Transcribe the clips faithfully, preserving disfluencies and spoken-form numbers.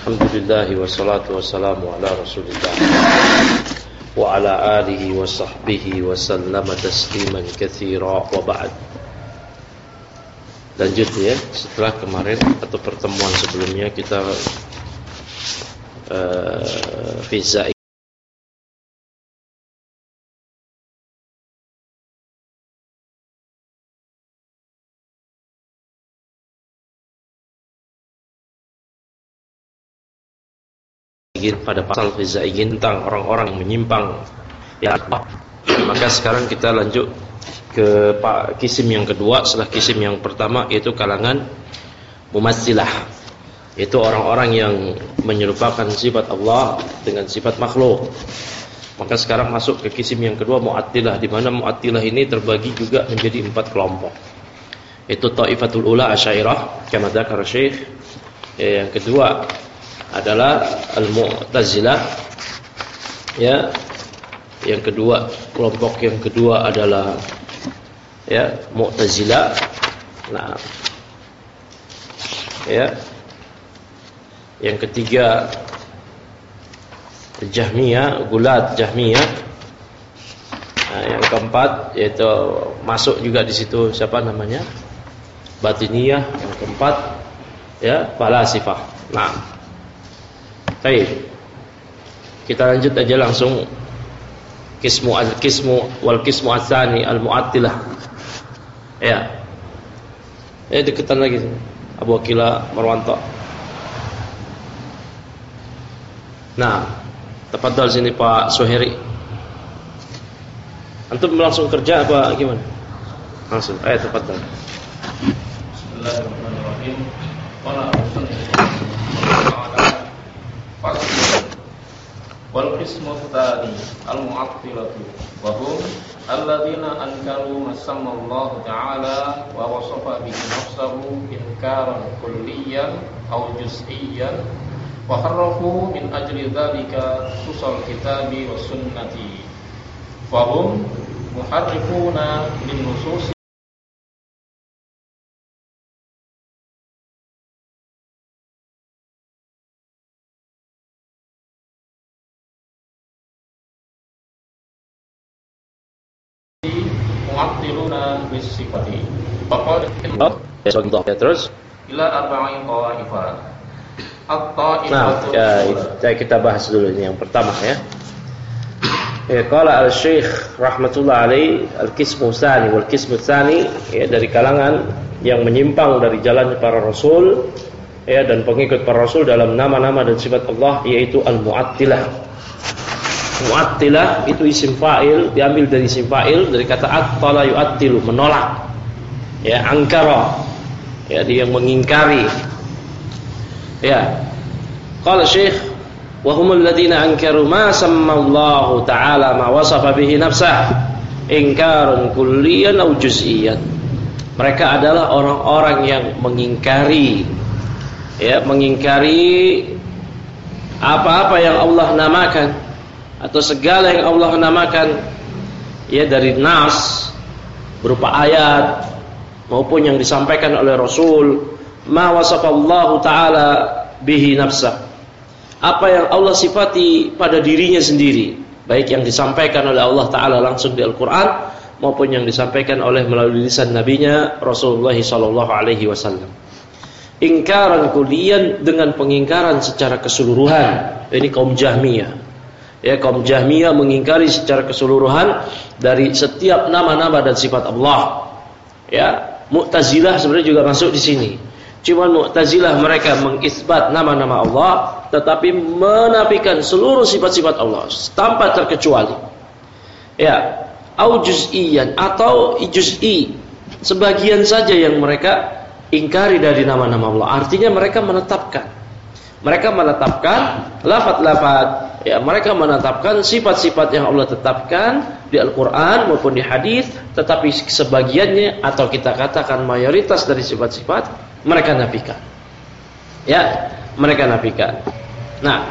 Alhamdulillah wassalatu wassalamu ala Rasulillah wa ala alihi wa sahbihi wa sallama tasliman katsira wa ba'd. Lanjut ya, setelah kemarin atau pertemuan sebelumnya kita uh, Fiza pada pasal Fizaigin tentang orang-orang yang menyimpang ya. Maka sekarang kita lanjut ke kisim yang kedua setelah kisim yang pertama, yaitu kalangan mumatsilah, yaitu orang-orang yang menyerupakan sifat Allah dengan sifat makhluk. Maka sekarang masuk ke kisim yang kedua, mu'attilah, di mana mu'attilah ini terbagi juga menjadi empat kelompok. Itu Thaifatul Ula Asy'ariyah kama dzakara Syekh. Yang kedua adalah Al-Mu'tazilah ya. Yang kedua, kelompok yang kedua adalah ya Mu'tazilah. Nah, ya. Yang ketiga Jahmiyah, Gulat Jahmiyah. Nah, yang keempat yaitu masuk juga di situ siapa namanya? Batiniyah. Yang keempat ya Falasifah. Nah, baik, kita lanjut aja langsung kismu al-kismu wal kismu ats-tsani al-mu'attilah. Ya. Eh deketan lagi Abu Akila Marwanto. Nah, tafadhal sini Pak Suhairi. Antum langsung kerja apa gimana? Langsung. Ayo tafadhal. Bismillahirrahmanirrahim. Qala wal qismu tsani al-mu'attilatu wa hum alladziina ankaru ma sammallahu ta'ala wa wasafa bihi nafsahu inkaran kulliyan aw juz'iyyan wa harrafu min ajli dzalika nusul kitabi was sunnati wa hum muharrifuna min nusus mu'attiluna bisifati. Faqad oh, ya, contoh ya terus ila arba'in qawaifah. Nah, ya, kita bahas dulu ini yang pertama ya. Ya, qala al-Syekh rahmatullah alaihi al-qismu tsani wal qismu tsani, ya, dari kalangan yang menyimpang dari jalan para rasul ya dan pengikut para rasul dalam nama-nama dan sifat Allah, yaitu al-mu'attilah. Mu'attilah itu isim fa'il, diambil dari isim fa'il dari kata attala yu'attilu, menolak. Ya, angkara. Ya, dia yang mengingkari. Ya. Qala Syekh wa humul ladzina ankaru ma sammallahu ta'ala ma wasafa bihi nafsah inkarun kulliyan aw juz'iyyan. Mereka adalah orang-orang yang mengingkari ya, mengingkari apa-apa yang Allah namakan atau segala yang Allah namakan ya dari nas berupa ayat maupun yang disampaikan oleh Rasul, ma wasafallahu ta'ala bihi nafsah, apa yang Allah sifati pada dirinya sendiri, baik yang disampaikan oleh Allah Ta'ala langsung di Al-Quran maupun yang disampaikan oleh melalui lisan nabinya Rasulullah sallallahu alaihi wasallam. Ingkaran kulian, dengan pengingkaran secara keseluruhan. Ini kaum Jahmiyah. Ya, kaum Jahmiyah mengingkari secara keseluruhan dari setiap nama-nama dan sifat Allah. Ya, Mu'tazilah sebenarnya juga masuk di sini. Cuma Mu'tazilah mereka mengisbat nama-nama Allah tetapi menafikan seluruh sifat-sifat Allah tanpa terkecuali. Ya, au juz'iyyan atau juz'i, sebagian saja yang mereka ingkari dari nama-nama Allah. Artinya mereka menetapkan Mereka menetapkan lafaz-lafaz, ya, mereka menetapkan sifat-sifat yang Allah tetapkan di Al-Quran maupun di hadis, tetapi sebagiannya atau kita katakan mayoritas dari sifat-sifat mereka nafikan. Ya, mereka nafikan. Nah,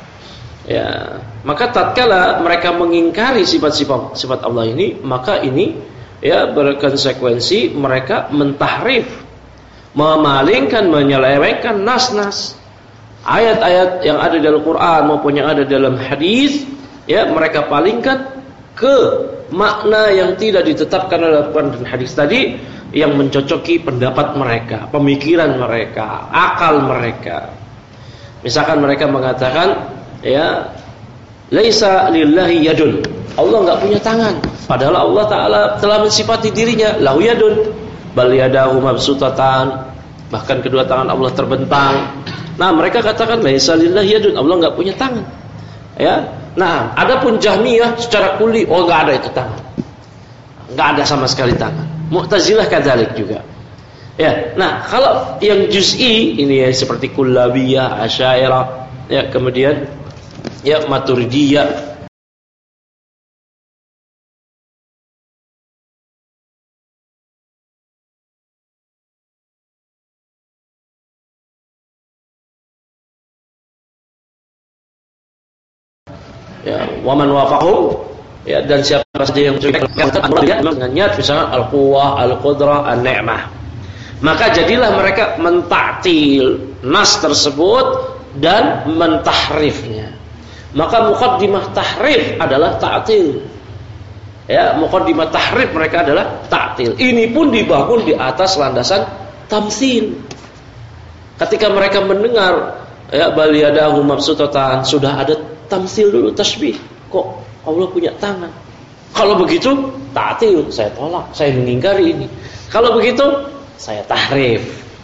ya, maka tatkala mereka mengingkari sifat-sifat sifat Allah ini, maka ini ya berkonsekuensi mereka mentahrif, memalingkan, menyelewengkan nas-nas ayat-ayat yang ada dalam Quran maupun yang ada dalam hadis, ya, mereka palingkan ke makna yang tidak ditetapkan oleh Quran dan hadis tadi, yang mencocoki pendapat mereka, pemikiran mereka, akal mereka. Misalkan mereka mengatakan, ya, laisa lillahi yadun, Allah enggak punya tangan, padahal Allah Ta'ala telah mensifati dirinya lahu yadun, bal yadahu mabsutatan, bahkan kedua tangan Allah terbentang. Nah, mereka katakan laisa lillahi yadun, Allah enggak punya tangan. Ya. Nah, adapun Jahmiyah secara kulli, oh enggak ada itu tangan. Enggak ada sama sekali tangan. Mu'tazilah kadzalik juga. Ya. Nah, kalau yang juz'i ini ya seperti Kullabiyah, Asy'ariyah, ya, kemudian ya Maturidiyah, ya, waman wafaqhum, ya, dan siapa saja yang dengan niat misalnya al-quwwah, al-qudrah, an-ni'mah, maka jadilah mereka mentaktil nas tersebut dan mentahrifnya. Maka muqaddimah tahrif adalah ta'til. Ya, muqaddimah tahrif mereka adalah ta'til. Ini pun dibangun di atas landasan tamtsil. Ketika mereka mendengar, ya, bal yadahu mabsutatan, sudah ada tamtsil dulu, tasbih. Kok Allah punya tangan? Kalau begitu ta'til, saya tolak, saya mengingkari ini. Kalau begitu saya tahrif.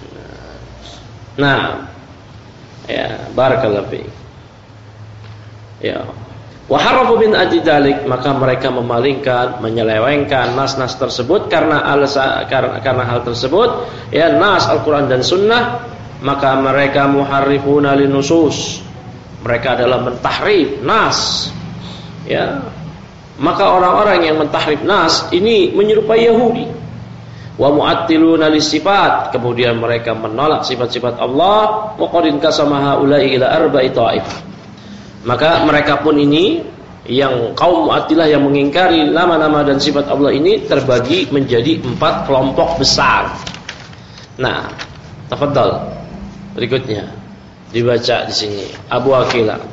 Nah, ya, barakallahu fiik. Ya. Wa harafu min ajli dzalik, maka mereka memalingkan, menyelewengkan nas-nas tersebut karena alasa, karena, karena hal tersebut, ya, nas Al-Qur'an dan Sunnah, maka mereka muharrifuna linusus. Mereka adalah mentahrif nas. Ya. Maka orang-orang yang mentahrif nas ini menyerupai Yahudi. Wa mu'attiluna lisifat, kemudian mereka menolak sifat-sifat Allah. Wa qad inkasama haula'i ila arba'i ta'ifah. Maka mereka pun ini, yang kaum Mu'attilah yang mengingkari nama-nama dan sifat Allah ini, terbagi menjadi empat kelompok besar. Nah, tafadhal, berikutnya dibaca di sini Abu Aqilah.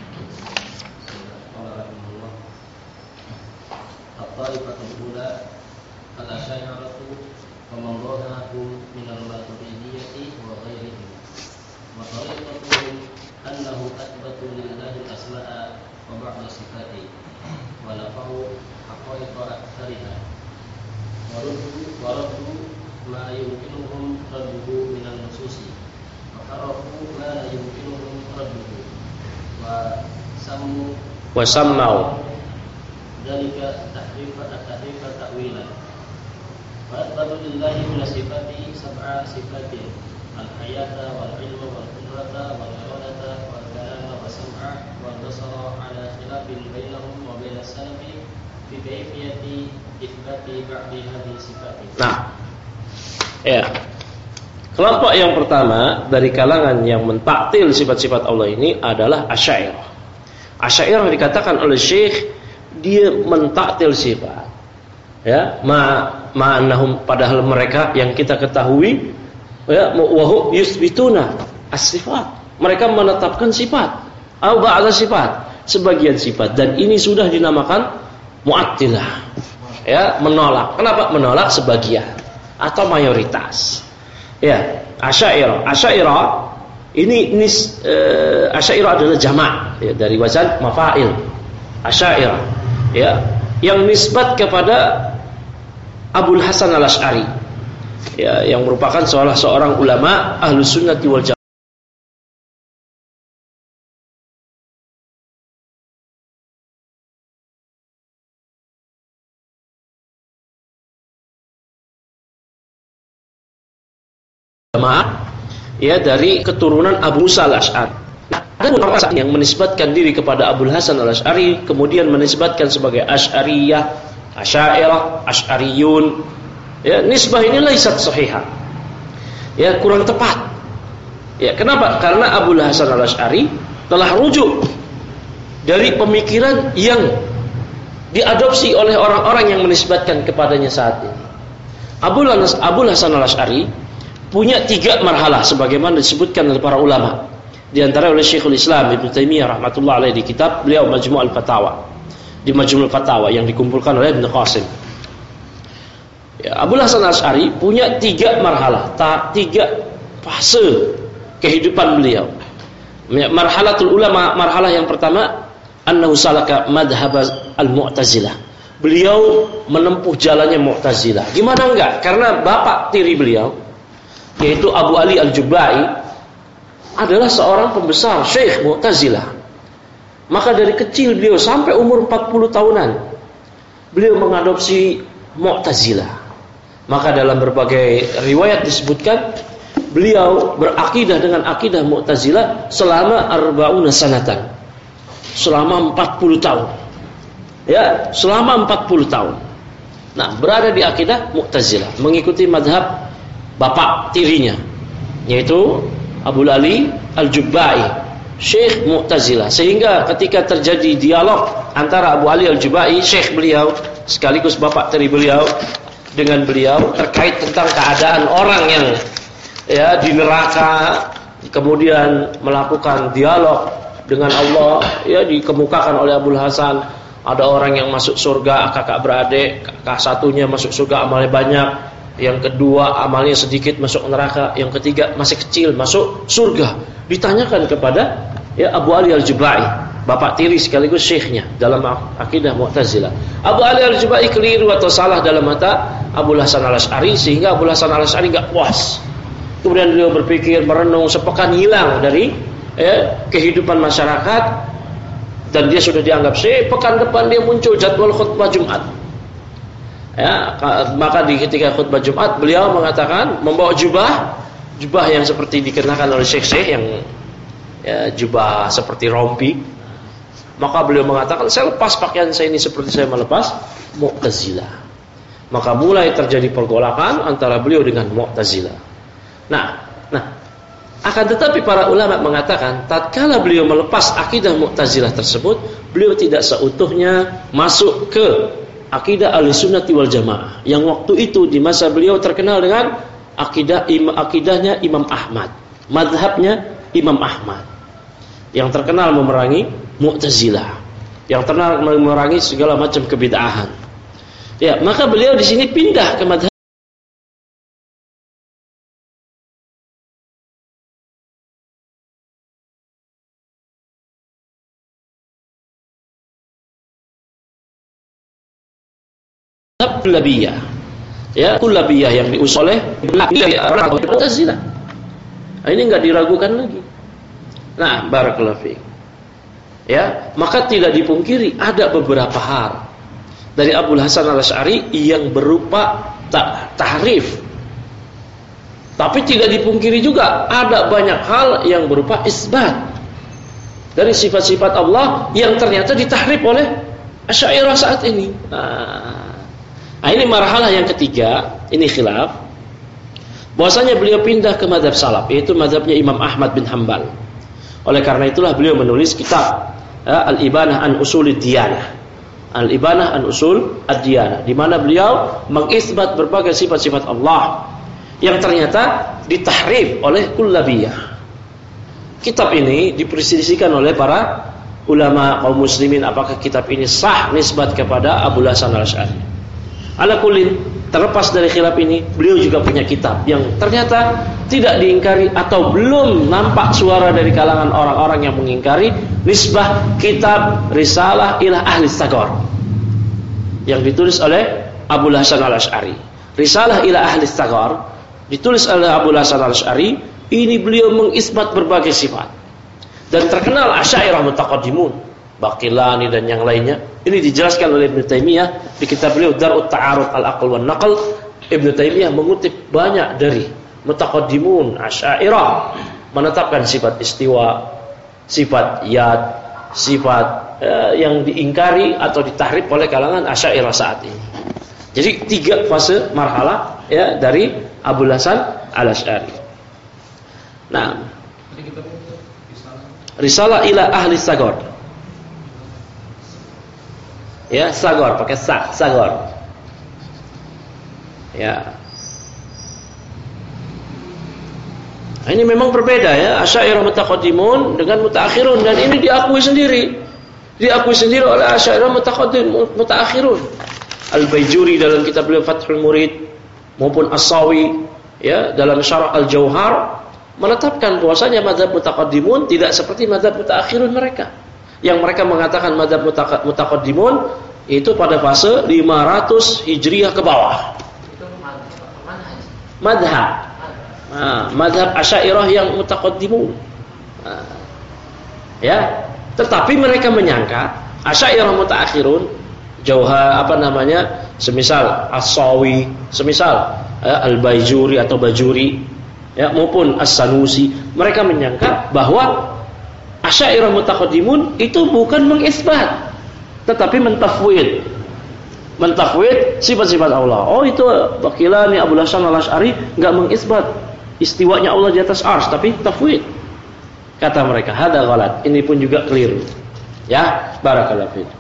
Wasammau dalika tahrifan tahrifan ta'wilan wa tabadu lillahi min sifati sab'a sifatin al-hayata wal ilma wal qudrata wal iradata wal kalama wa sam'a wal basara ala khilafin bainahum wa bain as-salafi fi kayfiyati itsbati ba'di hadhihi sifati. Nah, ya, kelompok yang pertama dari kalangan yang mentaktil sifat-sifat Allah ini adalah Asy'ariyah. Asy'ariyah dikatakan oleh Syekh, dia mentaktil sifat. Ya, ma ma'annahum, padahal mereka yang kita ketahui, ya, wa hum yusbituna as-sifat. Mereka menetapkan sifat, au ba'da sifat, sebagian sifat, dan ini sudah dinamakan Mu'attilah. Ya, menolak. Kenapa menolak sebagian atau mayoritas? Ya, Asy'ariyah. Asy'ariyah ini nis uh, Asy'ariyah adalah jamak, ya, dari wazan mafa'il. Asy'ariyah, ya, yang nisbat kepada Abul Hasan Al-Asy'ari, ya, yang merupakan salah seorang ulama Ahlus Sunnah wal Jamaah. Ya, dari keturunan Abu Musa Al-Asy'ari. Nah, ada orang yang menisbatkan diri kepada Abul Hasan Al-Asy'ari, kemudian menisbatkan sebagai Asy'ariyah, Asy'ariyah, Asy'ariyun. Ya, nisbah ini laisat sahihah. Ya, kurang tepat. Ya, kenapa? Karena Abul Hasan Al-Asy'ari telah rujuk dari pemikiran yang diadopsi oleh orang-orang yang menisbatkan kepadanya saat ini. Abul Hasan Al-Asy'ari punya tiga marhalah sebagaimana disebutkan oleh para ulama. Di antara oleh Syekhul Islam Ibnu Taimiyah rahmatullah alaihi di kitab beliau Majmu' al-Fatawa. Di Majmu' al-Fatawa yang dikumpulkan oleh Ibnu Qasim. Ya, Abul Hasan Al-Asy'ari punya tiga marhalah, tiga fase kehidupan beliau. Marhalatul ulama, marhalah yang pertama, annahu salaka madhhab al-Mu'tazilah. Beliau menempuh jalannya Mu'tazilah. Gimana enggak? Karena bapak tiri beliau, yaitu Abu Ali Al-Jubai, adalah seorang pembesar Syekh Mu'tazilah. Maka dari kecil beliau sampai umur empat puluh tahunan, beliau mengadopsi Mu'tazilah. Maka dalam berbagai riwayat disebutkan beliau berakidah dengan akidah Mu'tazilah selama arba'una sanatan. Selama empat puluh tahun. Ya, selama empat puluh tahun. Nah, berada di akidah Mu'tazilah, mengikuti madhab bapak tirinya, yaitu Abu Ali Al-Jubai, Syekh Mu'tazilah. Sehingga ketika terjadi dialog antara Abu Ali Al-Jubai, Syekh beliau sekaligus bapak tiri beliau, dengan beliau terkait tentang keadaan orang yang ya di neraka, kemudian melakukan dialog dengan Allah, ya dikemukakan oleh Abul Hasan, ada orang yang masuk surga kakak beradik, kakak satunya masuk surga amalnya banyak, yang kedua amalnya sedikit masuk neraka, yang ketiga masih kecil masuk surga. Ditanyakan kepada ya Abu Ali Al-Jubai, bapak tiri sekaligus syekhnya dalam akidah Mu'tazilah. Abu Ali Al-Jubai keliru atau salah dalam mata Abul Hasan Al-Asy'ari, sehingga Abul Hasan Al-Asy'ari enggak puas. Kemudian beliau berpikir, merenung, sepekan hilang dari ya, kehidupan masyarakat, dan dia sudah dianggap syekh. Pekan depan dia muncul jadwal khutbah Jumat. Ya, maka di ketika khutbah Jumat beliau mengatakan, membawa jubah, jubah yang seperti dikenakan oleh syekh-syekh yang ya, jubah seperti rompi. Maka beliau mengatakan, saya lepas pakaian saya ini seperti saya melepas Mu'tazilah. Maka mulai terjadi pergolakan antara beliau dengan Mu'tazilah. Nah, nah, akan tetapi para ulama mengatakan, tatkala beliau melepas akidah Mu'tazilah tersebut, beliau tidak seutuhnya masuk ke akidah Ahlussunnah wal Jamaah, yang waktu itu di masa beliau terkenal dengan akidah akidahnya Imam Ahmad, mazhabnya Imam Ahmad, yang terkenal memerangi Mu'tazilah, yang terkenal memerangi segala macam kebid'ahan. Ya, maka beliau di sini pindah ke mazhab Kullabiyah. Ya, Kullabiyah yang diusul oleh Mu'tazilah. Nah, ini enggak diragukan lagi. Nah, barakallahu fiik. Ya, maka tidak dipungkiri ada beberapa hal dari Abul Hasan Al-Asy'ari yang berupa tahrif. Tapi tidak dipungkiri juga ada banyak hal yang berupa isbat dari sifat-sifat Allah yang ternyata ditahrif oleh Asy'ariyah saat ini. Nah, nah ini marhalah yang ketiga, ini khilaf. Bahwasanya beliau pindah ke mazhab salaf, yaitu mazhabnya Imam Ahmad bin Hanbal. Oleh karena itulah beliau menulis kitab ya, Al-Ibanah an Usulid Diyanah. Al-Ibanah an Usul Ad-Diyanah, di mana beliau mengisbat berbagai sifat-sifat Allah yang ternyata ditahrif oleh Kullabiyah. Kitab ini diperselisihkan oleh para ulama kaum muslimin, apakah kitab ini sah nisbat kepada Abul Hasan Al-Asy'ari. Ala kullin, terlepas dari khilaf ini, beliau juga punya kitab yang ternyata tidak diingkari atau belum nampak suara dari kalangan orang-orang yang mengingkari, nisbah kitab Risalah ila Ahli Saghar, yang ditulis oleh Abul Hasan Al-Asy'ari. Risalah ila Ahli Saghar ditulis oleh Abul Hasan Al-Asy'ari. Ini beliau mengisbat berbagai sifat, dan terkenal Asy'ariyah mutaqaddimun, Baqillani dan yang lainnya. Ini dijelaskan oleh Ibnu Taimiyah di kitab beliau Dar'ut Ta'arud Al-Aql wan Naql. Ibnu Taimiyah mengutip banyak dari mutaqaddimun Asy'ariyah, menetapkan sifat istiwa, sifat yad, sifat eh, yang diingkari atau ditahrif oleh kalangan Asy'ariyah saat ini. Jadi tiga fase marhalah ya dari Abul Hasan Al-Asy'ari. Nah, Risalah ila Ahli Saghar. Ya, Saghar pakai sa, Saghar. Ya. Nah, ini memang berbeda ya, Asy'ariyah mutaqaddimun dengan mutaakhirun, dan ini diakui sendiri. Diakui sendiri oleh Asy'ariyah mutaqaddim mutaakhirun. Al-Baijuri dalam kitab beliau Fathul Murid maupun As-Sawi ya dalam Syarah Al-Jauhar menetapkan bahwasanya mazhab mutaqaddimun tidak seperti mazhab mutaakhirun mereka. Yang mereka mengatakan mazhab mutaqaddimun itu pada fase lima ratus Hijriah ke bawah. Itu madhab. Nah, madhab Asy'ariyah yang mutaqaddimun. Nah, ya, tetapi mereka menyangka Asy'ariyah mutaakhirun, Jauhar apa namanya, semisal As-Sawi, semisal ya, Al-Baijuri atau Bajuri, ya maupun As-Sanusi, mereka menyangka bahwa Asy'ariyah mutaqaddimun itu bukan mengisbat, tetapi mentafwid. Mentafwid sifat-sifat Allah. Oh, itu Baqilani Abul Hasan Al-Asy'ari enggak mengisbat istiwanya Allah di atas arsy, tapi tafwid. Kata mereka, hada ghalat. Ini pun juga keliru. Ya, barakallahu fiik.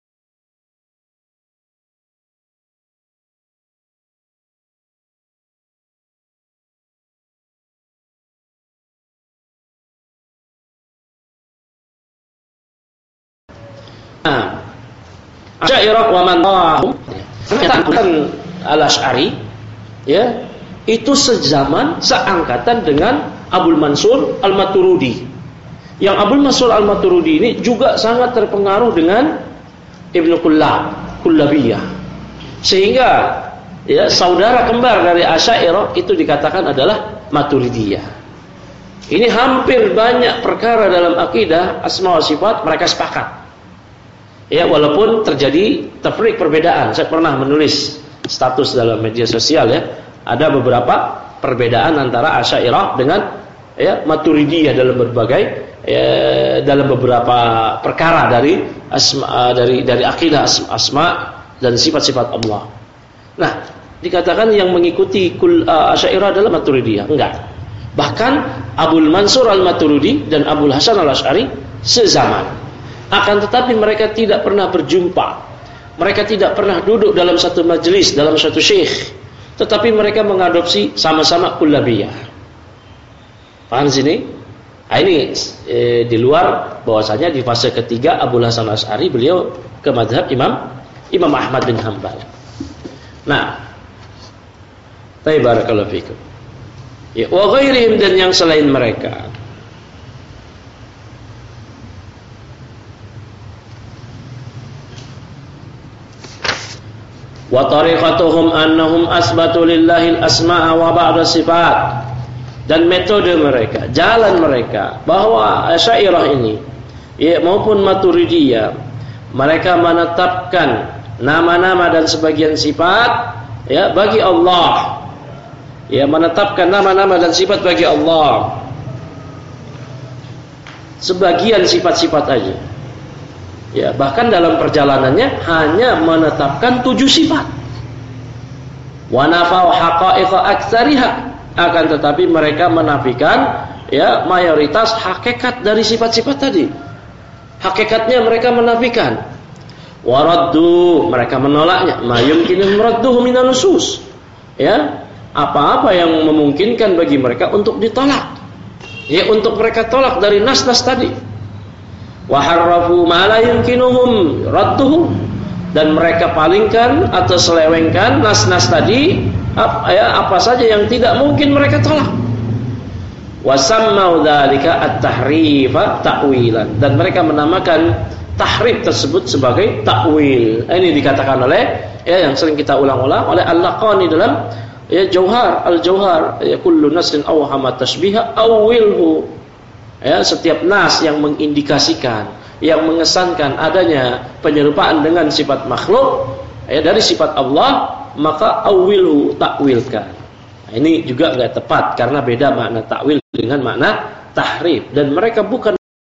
Nah, Asy'ariyah wa man ta'ahum Al-Asy'ari ya, itu sezaman, seangkatan dengan Abul Mansur Al-Maturidi. Yang Abul Mansur Al-Maturidi ini juga sangat terpengaruh dengan Ibnu Kullab, Kullabiyah. Sehingga ya saudara kembar dari Asy'ariyah itu dikatakan adalah Maturidiyah. Ini hampir banyak perkara dalam akidah asma wa sifat mereka sepakat. Ya, walaupun terjadi tafriq, perbedaan. Saya pernah menulis status dalam media sosial ya, ada beberapa perbedaan antara Asy'ariyah dengan ya Maturidiyah dalam berbagai ya, dalam beberapa perkara dari asma, dari dari akidah asma, asma dan sifat-sifat Allah. Nah, dikatakan yang mengikuti kul uh, Asy'ariyah adalah Maturidiyah. Enggak. Bahkan Abul Mansur Al-Maturidi dan Abul Hasan Al-Asy'ari sezaman. Akan tetapi mereka tidak pernah berjumpa. Mereka tidak pernah duduk dalam satu majelis, dalam satu syekh. Tetapi mereka mengadopsi sama-sama kullabiyah. Paham sini? Nah, ini eh, di luar bahwasanya di fase ketiga Abul Hasan Asy'ari beliau ke mazhab Imam Imam Ahmad bin Hanbal. Nah, barakallahu fikum. Ya, wa ghairihim, dan yang selain mereka. Wa tariqatuhum annahum asbatu lillahi al-asma'a wa ba'da sifat. Dan metode mereka, jalan mereka, bahwa Asy'ariyah ini ya maupun Maturidiyah, mereka menetapkan nama-nama dan sebagian sifat ya bagi Allah. Ya, menetapkan nama-nama dan sifat bagi Allah. Sebagian sifat-sifat aja. Ya, bahkan dalam perjalanannya hanya menetapkan tujuh sifat. Wa nafau haqa'iqa aktsariha, akan tetapi mereka menafikan ya mayoritas hakikat dari sifat-sifat tadi. Hakikatnya mereka menafikan. Wa raddu, mereka menolaknya. Ma yumkinu radduhu minan nusus. Ya, apa-apa yang memungkinkan bagi mereka untuk ditolak. Ya, untuk mereka tolak dari nas-nas tadi. Wa harrafu ma la yumkinuhum radduhu, dan mereka palingkan atau selewengkan nas-nas tadi apa, ya, apa saja yang tidak mungkin mereka tolak. Wa sammau dzalika at-tahrifa ta'wilan, dan mereka menamakan tahrif tersebut sebagai takwil. Ini dikatakan oleh ya yang sering kita ulang-ulang oleh Al-Laqani dalam ya Jauhar Al-Jauhar, ya kullu nasin awhama tashbiha awwilhu. Ya, setiap nas yang mengindikasikan, yang mengesankan adanya penyerupaan dengan sifat makhluk ya dari sifat Allah, maka awilhu, takwilkan. Nah, ini juga enggak tepat karena beda makna takwil dengan makna tahrif, dan mereka bukan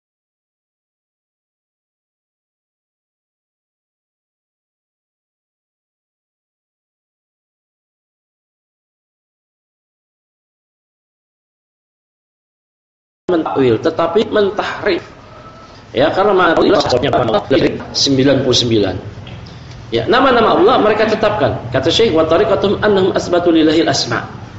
mentakwil, tetapi mentahrif. Ya, karena makna sembilan puluh sembilan. Ya, nama-nama Allah mereka tetapkan. Kata Syekh, wa tariqatum annahum asbatu lillahil asma.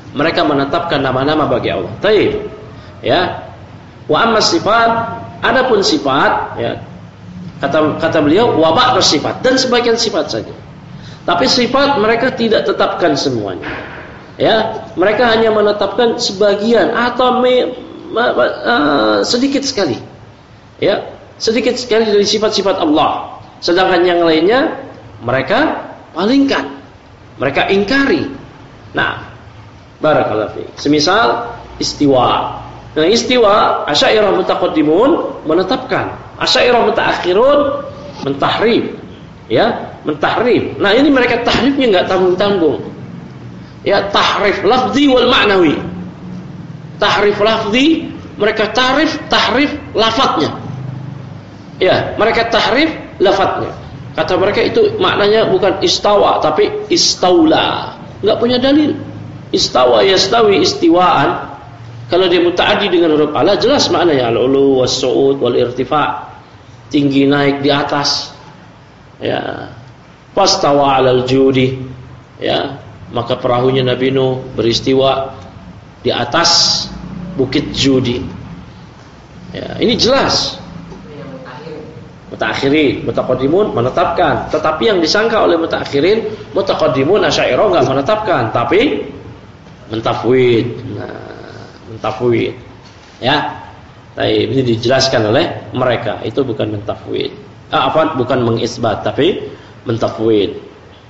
mereka menetapkan nama-nama bagi Allah. Taib. Ya. Wa amma sifat, adapun sifat, ya. Kata kata beliau wa ba'd sifat, dan sebagian sifat saja. Tapi sifat mereka tidak tetapkan semuanya. Ya, mereka hanya menetapkan sebagian atau me, me, uh, sedikit sekali. Ya, sedikit sekali dari sifat-sifat Allah. Sedangkan yang lainnya mereka palingkan, mereka ingkari. Nah, barakallahu fiik. Semisal istiwa. Nah, istiwa Asy'ariyah mutaqaddimun menetapkan, Asy'ariyah mutaakhirun mentahrif. Ya, mentahrif. Nah, ini mereka tahrifnya enggak tanggung-tanggung. Ya, tahrif lafzi wal ma'nawi. Tahrif lafzi, mereka tahrif tahrif lafadznya. Ya, mereka tahrif lafadznya. Kata mereka itu maknanya bukan istawa tapi istaula. Enggak punya dalil. Istawa yastawi istiwaan. Kalau dia mutaaddi dengan huruf ala jelas maknanya al-ulu was-su'ud wal irtifa'. Tinggi naik di atas. Ya. Fastawa 'alal judi. Ya. Maka perahunya Nabi Nuh beristiwa di atas bukit Judi. Ya, ini jelas. Mutaakhirin, mutaqaddimun menetapkan. Tetapi yang disangka oleh mutaakhirin, mutaqaddimun Asy'ariyah enggak menetapkan, tapi mentafwid. Nah, mentafwid. Ya. Tapi ini dijelaskan oleh mereka, itu bukan mentafwid. Ah, apa? Bukan mengisbat, tapi mentafwid.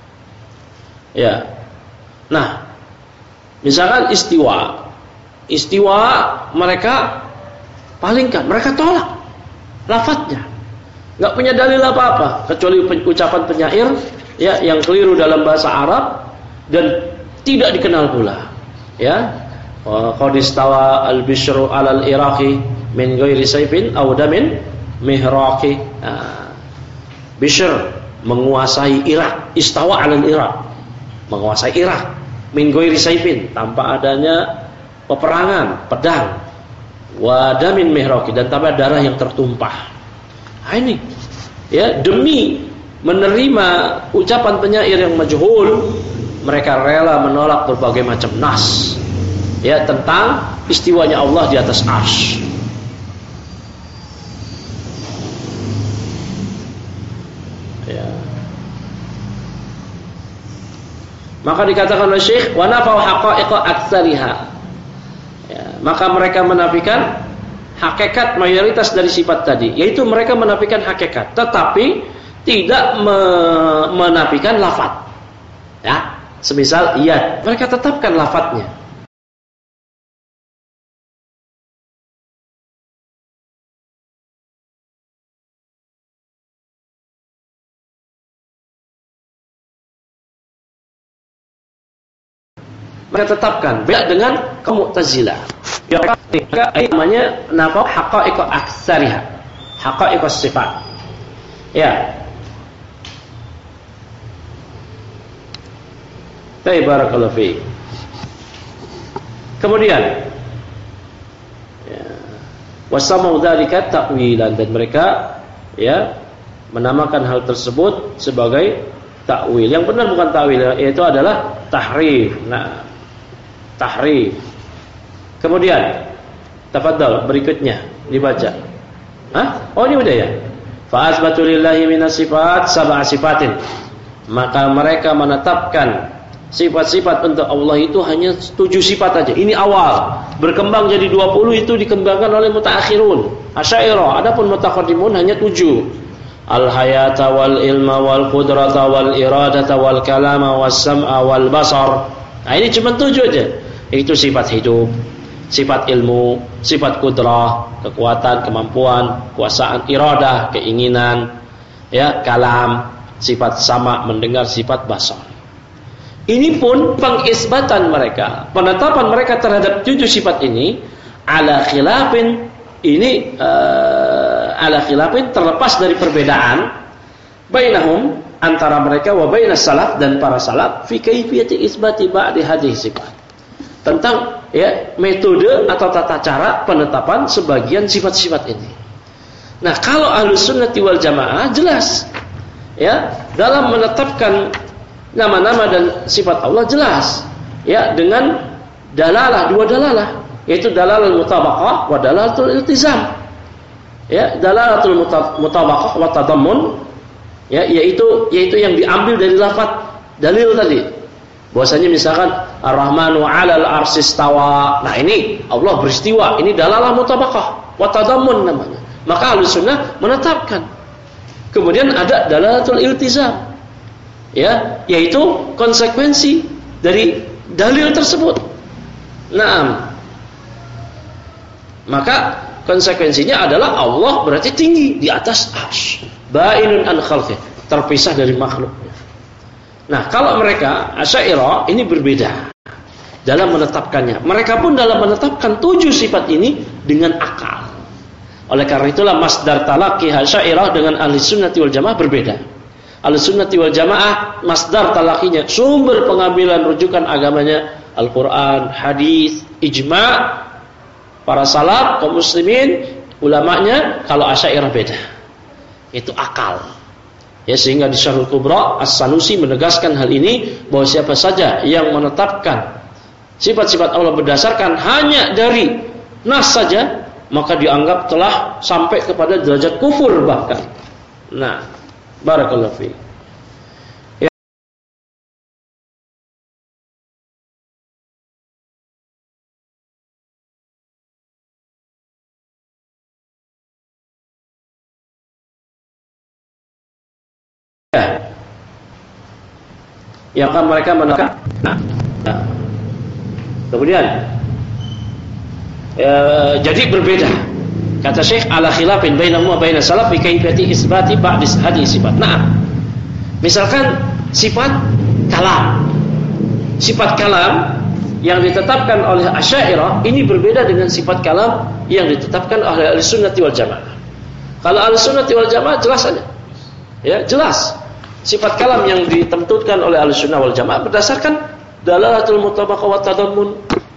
Ya. Nah, misalkan istiwa, istiwa mereka palingkan, mereka tolak lafadznya, nggak punya dalil apa-apa kecuali ucapan penyair, ya, yang keliru dalam bahasa Arab dan tidak dikenal pula, ya. Qad istawa al-bishru 'alal iraqi min ghairi sayfin aw damin mihraqi. Nah, Bishr menguasai Irak, istawa 'alal Irak, menguasai Irak. Min ghairi sayfin, tanpa adanya peperangan, pedang. Wa damin mihraqi, dan tanpa darah yang tertumpah. Nah, ini ya, demi menerima ucapan penyair yang majhul, mereka rela menolak berbagai macam nas, ya, tentang istiwanya Allah di atas arsy. Ya. Maka dikatakan oleh Syekh wa nafau haqa'iqa aktsariha. Ya, maka mereka menafikan hakikat mayoritas dari sifat tadi, yaitu mereka menafikan hakikat, tetapi tidak me- menafikan lafaz. Ya, semisal iya, mereka tetapkan lafaznya. Mereka tetapkan, beda dengan kaum Mu'tazilah. Yang namanya nafau haqa'iq aktsariha, haqa'iq sifat. Ya. Baik, barakallahu fiik. Kemudian ya, wasamau dzalika ta'wilan, dan mereka ya menamakan hal tersebut sebagai takwil. Yang benar bukan takwil, yaitu adalah tahrif. Nah, tahrif. Kemudian tafadhal berikutnya dibaca. Hah? Oh, ini udah ya. Fa asbatu lillahi minas sifat sab'a sifatin. Maka mereka menetapkan sifat-sifat untuk Allah itu hanya tujuh sifat aja. Ini awal. Berkembang jadi dua puluh, itu dikembangkan oleh mutaakhirun, Asy'ariyah. Adapun mutaqaddimun hanya tujuh. Al-hayata wal ilma wal qudrata wal iradata wal kalama was sam'a wal basar. Nah, ini cuma tujuh aja. Itu sifat hidup, sifat ilmu, sifat kudrah, kekuatan, kemampuan, kuasaan, iradah, keinginan, ya, kalam, sifat sama, mendengar, sifat basar. Ini pun pengisbatan mereka, penetapan mereka terhadap tujuh sifat ini ala khilafin, ini uh, ala khilafin, terlepas dari perbedaan bainahum, antara mereka, wa bainas salaf, dan para salaf, fi kaifiyati isbati ba'di hadhihi sifat, tentang ya metode atau tata cara penetapan sebagian sifat-sifat ini. Nah, kalau Ahlus Sunnati wal Jamaah jelas ya dalam menetapkan nama-nama dan sifat Allah, jelas ya dengan dalalah, dua dalalah, yaitu dalalatul mutabaqah wa dalalatul iltizam. Ya, dalalatul mutabaqah wa tadammun, ya, yaitu yaitu yang diambil dari lafaz dalil tadi. Bahwasanya misalkan Ar-Rahmanu 'alal arsy istawa. Nah, ini Allah beristiwa, ini dalalah mutabaqah wa tadammun namanya. Maka Ahlussunnah menetapkan. Kemudian ada dalalatul iltizam. Ya, yaitu konsekuensi dari dalil tersebut. Naam. Maka konsekuensinya adalah Allah berarti tinggi di atas arsy, ba'inun an khalqih, terpisah dari makhluknya. Nah, kalau mereka Asy'ariyah ini berbeda dalam menetapkannya. Mereka pun dalam menetapkan tujuh sifat ini dengan akal. Oleh karena itulah masdar talaqi Asy'ariyah dengan Ahlussunnah wal Jamaah berbeda. Ahlussunnah wal Jamaah masdar talaqinya, sumber pengambilan rujukan agamanya Al-Qur'an, hadis, ijma' para salaf, kaum muslimin, ulamanya. Kalau Asy'ariyah beda. Itu akal. Ya, sehingga di Syarhul Kubra As-Sanusi menegaskan hal ini bahwa siapa saja yang menetapkan sifat-sifat Allah berdasarkan hanya dari nas saja, maka dianggap telah sampai kepada derajat kufur bahkan. Nah, barakallahu fiik. Ya, yang akan mereka menetapkan. Nah, nah. Kemudian, e, jadi berbeda. Kata Syekh, ala khilafin bainahum wa bainas salaf fi kaifiyati isbati ba'd hadhihi sifat. Nah, misalkan sifat kalam, sifat kalam yang ditetapkan oleh Asy'ariyah ini berbeda dengan sifat kalam yang ditetapkan oleh Ahlussunnah wal Jamaah. Kalau Ahlussunnah wal Jamaah jelas saja, ya jelas. Sifat kalam yang ditentukan oleh Ahlussunnah wal Jamaah berdasarkan dalalatul mutabaqah wa tadammun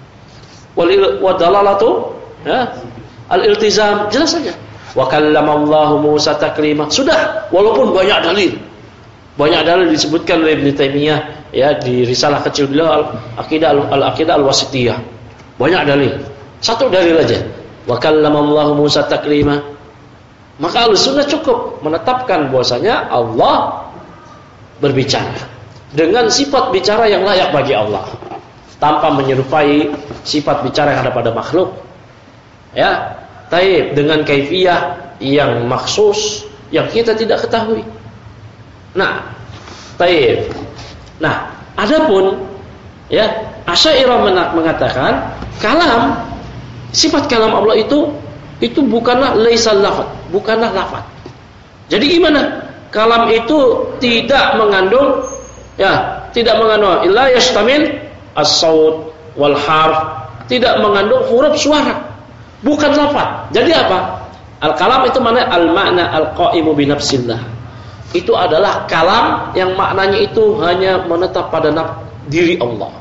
wa dalalatu, ya, al-iltizam, jelas saja. Wa kallamallahu Musa taklima. Sudah, walaupun banyak dalil. Banyak dalil disebutkan oleh Ibnu Taimiyah, ya, di risalah kecil beliau Al-Aqidah Al-Aqidah Al-Wasithiyah. Banyak dalil. Satu dalil aja. Wa kallamallahu Musa taklima. Maka Ahlussunnah cukup menetapkan bahwasanya Allah berbicara dengan sifat bicara yang layak bagi Allah, tanpa menyerupai sifat bicara yang ada pada makhluk. Ya, taib, dengan kaifiyah yang maksus yang kita tidak ketahui. Nah, taib. Nah, adapun, ya, Asy'ariyah mengatakan kalam, sifat kalam Allah itu itu bukanlah laisal lafaz, bukanlah lafaz. Jadi gimana? Kalam itu tidak mengandung, ya, tidak mengandung illa yashtamil as-saut wal harf, tidak mengandung huruf suara, bukan lafaz. Jadi apa? Al-kalam itu mana? Al-makna al-qaimu bi nafsillah. Itu adalah kalam yang maknanya itu hanya menetap pada naf- diri Allah.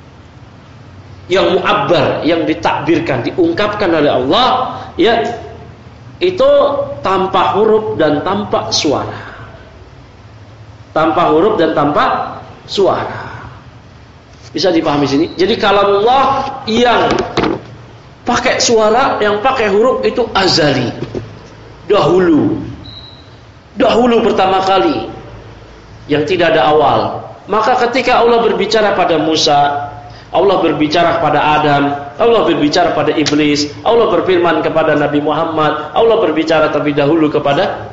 Yang mu'abbar, yang ditakbirkan, diungkapkan oleh Allah, ya, itu tanpa huruf dan tanpa suara. Tanpa huruf dan tanpa suara. Bisa dipahami sini? Jadi kalam Allah yang pakai suara, yang pakai huruf itu azali. Dahulu. Dahulu pertama kali. Yang tidak ada awal. Maka ketika Allah berbicara pada Musa, Allah berbicara kepada Adam, Allah berbicara pada Iblis, Allah berfirman kepada Nabi Muhammad, Allah berbicara terlebih dahulu kepada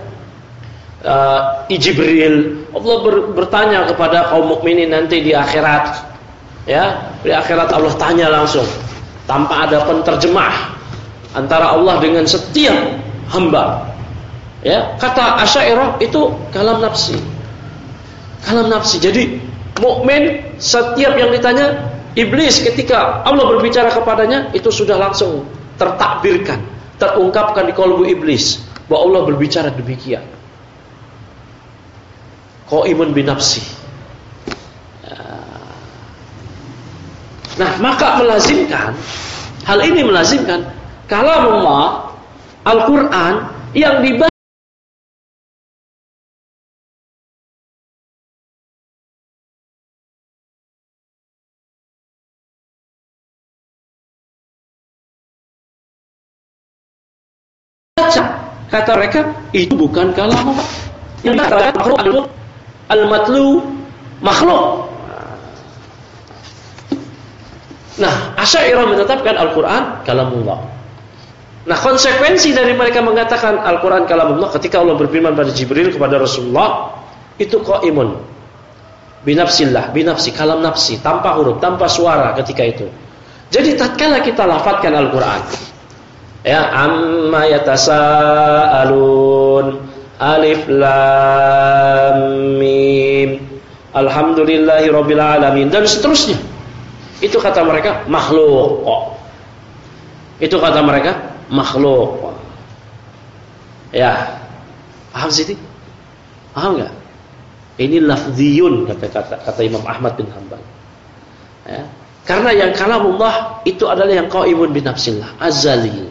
Uh, Jibril. Allah ber, bertanya kepada kaum mukminin nanti di akhirat. Ya, di akhirat Allah tanya langsung tanpa ada penterjemah antara Allah dengan setiap hamba. Ya, kata Asy'ariyah itu kalam nafsi. Kalam nafsi. Jadi mukmin setiap yang ditanya, Iblis ketika Allah berbicara kepadanya itu sudah langsung tertakbirkan, terungkapkan di kalbu Iblis bahwa Allah berbicara demikian. Qaimun bi nafsi. Nah, maka melazimkan, hal ini melazimkan kalamullah Al-Qur'an yang dibaca Kata mereka itu bukan kalam Allah. Yang dikatakan makhluk al-matlu makhluk. Nah, Asy'ariyah menetapkan Al-Qur'an kalamullah. Nah, konsekuensi dari mereka mengatakan Al-Qur'an kalamullah ketika Allah berfirman pada Jibril kepada Rasulullah, itu qaimun binafsillah, binafsi, kalam nafsi, tanpa huruf, tanpa suara ketika itu. Jadi tatkala kita lafadzkan Al-Qur'an, ya, amma yatasaalun, alif lam mim, alhamdulillahi rabbil alamin, dan seterusnya. Itu kata mereka makhluk. Oh. Itu kata mereka makhluk. Ya. Paham sih? Paham enggak? Ini lafziyun kata kata kata Imam Ahmad bin Hanbal. Ya. Karena yang kalamullah itu adalah yang qaimun bi nafsillah, azali.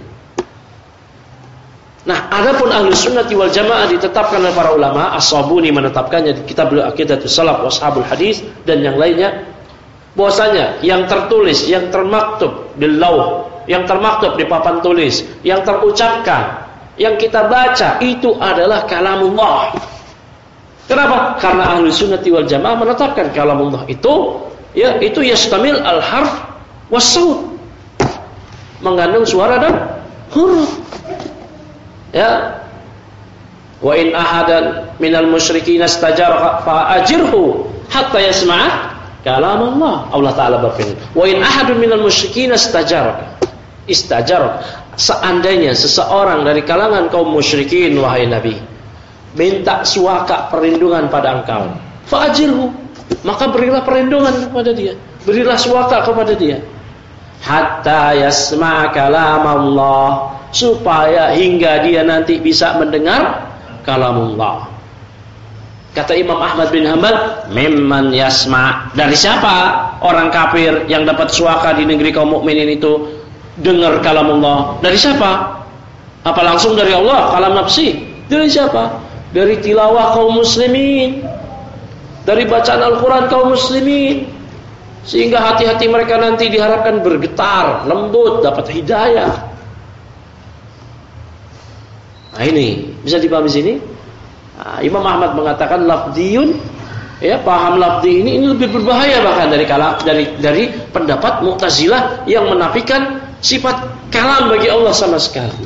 Nah, adapun Ahlus Sunnati wal Jamaah ditetapkan oleh para ulama, As-Sabuni menetapkannya di kitab Aqidatus Salaf wa Ashabul Hadis dan yang lainnya, bahwasanya yang tertulis, yang termaktub di lauh, yang termaktub di papan tulis, yang terucapkan, yang kita baca itu adalah kalamullah. Kenapa? Karena Ahlus Sunnati wal Jamaah menetapkan kalamullah itu, ya, itu yastamil al-harf was-saut, mengandung suara dan huruf. Ya. Wa in ahadan minal musyrikin istajara fa ajirhu hatta yasma'a kalam Allah. Allah Ta'ala berfirman, wa in ahadun minal musyrikin istajara, istajara, seandainya seseorang dari kalangan kaum musyrikin, wahai Nabi, minta suaka perlindungan pada engkau, fa'ajirhu, maka berilah perlindungan kepada dia, berilah suaka kepada dia, hatta yasma' kalam Allah, supaya hingga dia nanti bisa mendengar kalamullah. Kata Imam Ahmad bin Hanbal, mimman yasma', dari siapa orang kafir yang dapat suaka di negeri kaum mukminin itu dengar kalamullah? Dari siapa? Apa langsung dari Allah, kalam nafsi? Dari siapa? Dari tilawah kaum muslimin, dari bacaan Al-Quran kaum muslimin, sehingga hati-hati mereka nanti diharapkan bergetar, lembut, dapat hidayah. Nah, ini bisa dipahami sini. Nah, Imam Ahmad mengatakan lafdiyun, ya, paham lafdi ini ini lebih berbahaya bahkan dari kalam, dari dari pendapat Mu'tazilah yang menafikan sifat kalam bagi Allah sama sekali.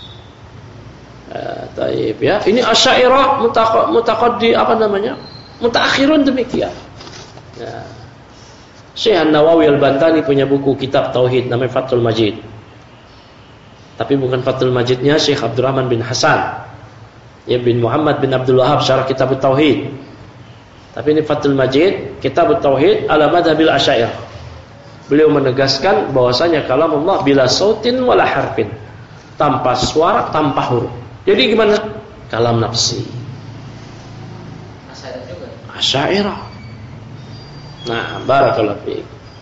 Uh, taib, ya. Ini Asy'ariyah mutaqaddi apa namanya? Mutaakhirun demikian. Ya. Syekh An-Nawawi Al-Bantani punya buku kitab tauhid namanya Fathul Majid. Tapi bukan Fathul Majidnya Syekh Abdurrahman bin Hasan, ya, bin Muhammad bin Abdul Wahab syarah kitab tauhid. Tapi ini Fathul Majid, kitab tauhid ala madhabil Asy'ariyah. Beliau menegaskan bahwasanya kalamullah bila sautin wala harfin, tanpa suara, tanpa huruf. Jadi gimana? Kalam nafsi. Asy'ariyah juga. Asy'ariyah. Nah, barakallahu fiik.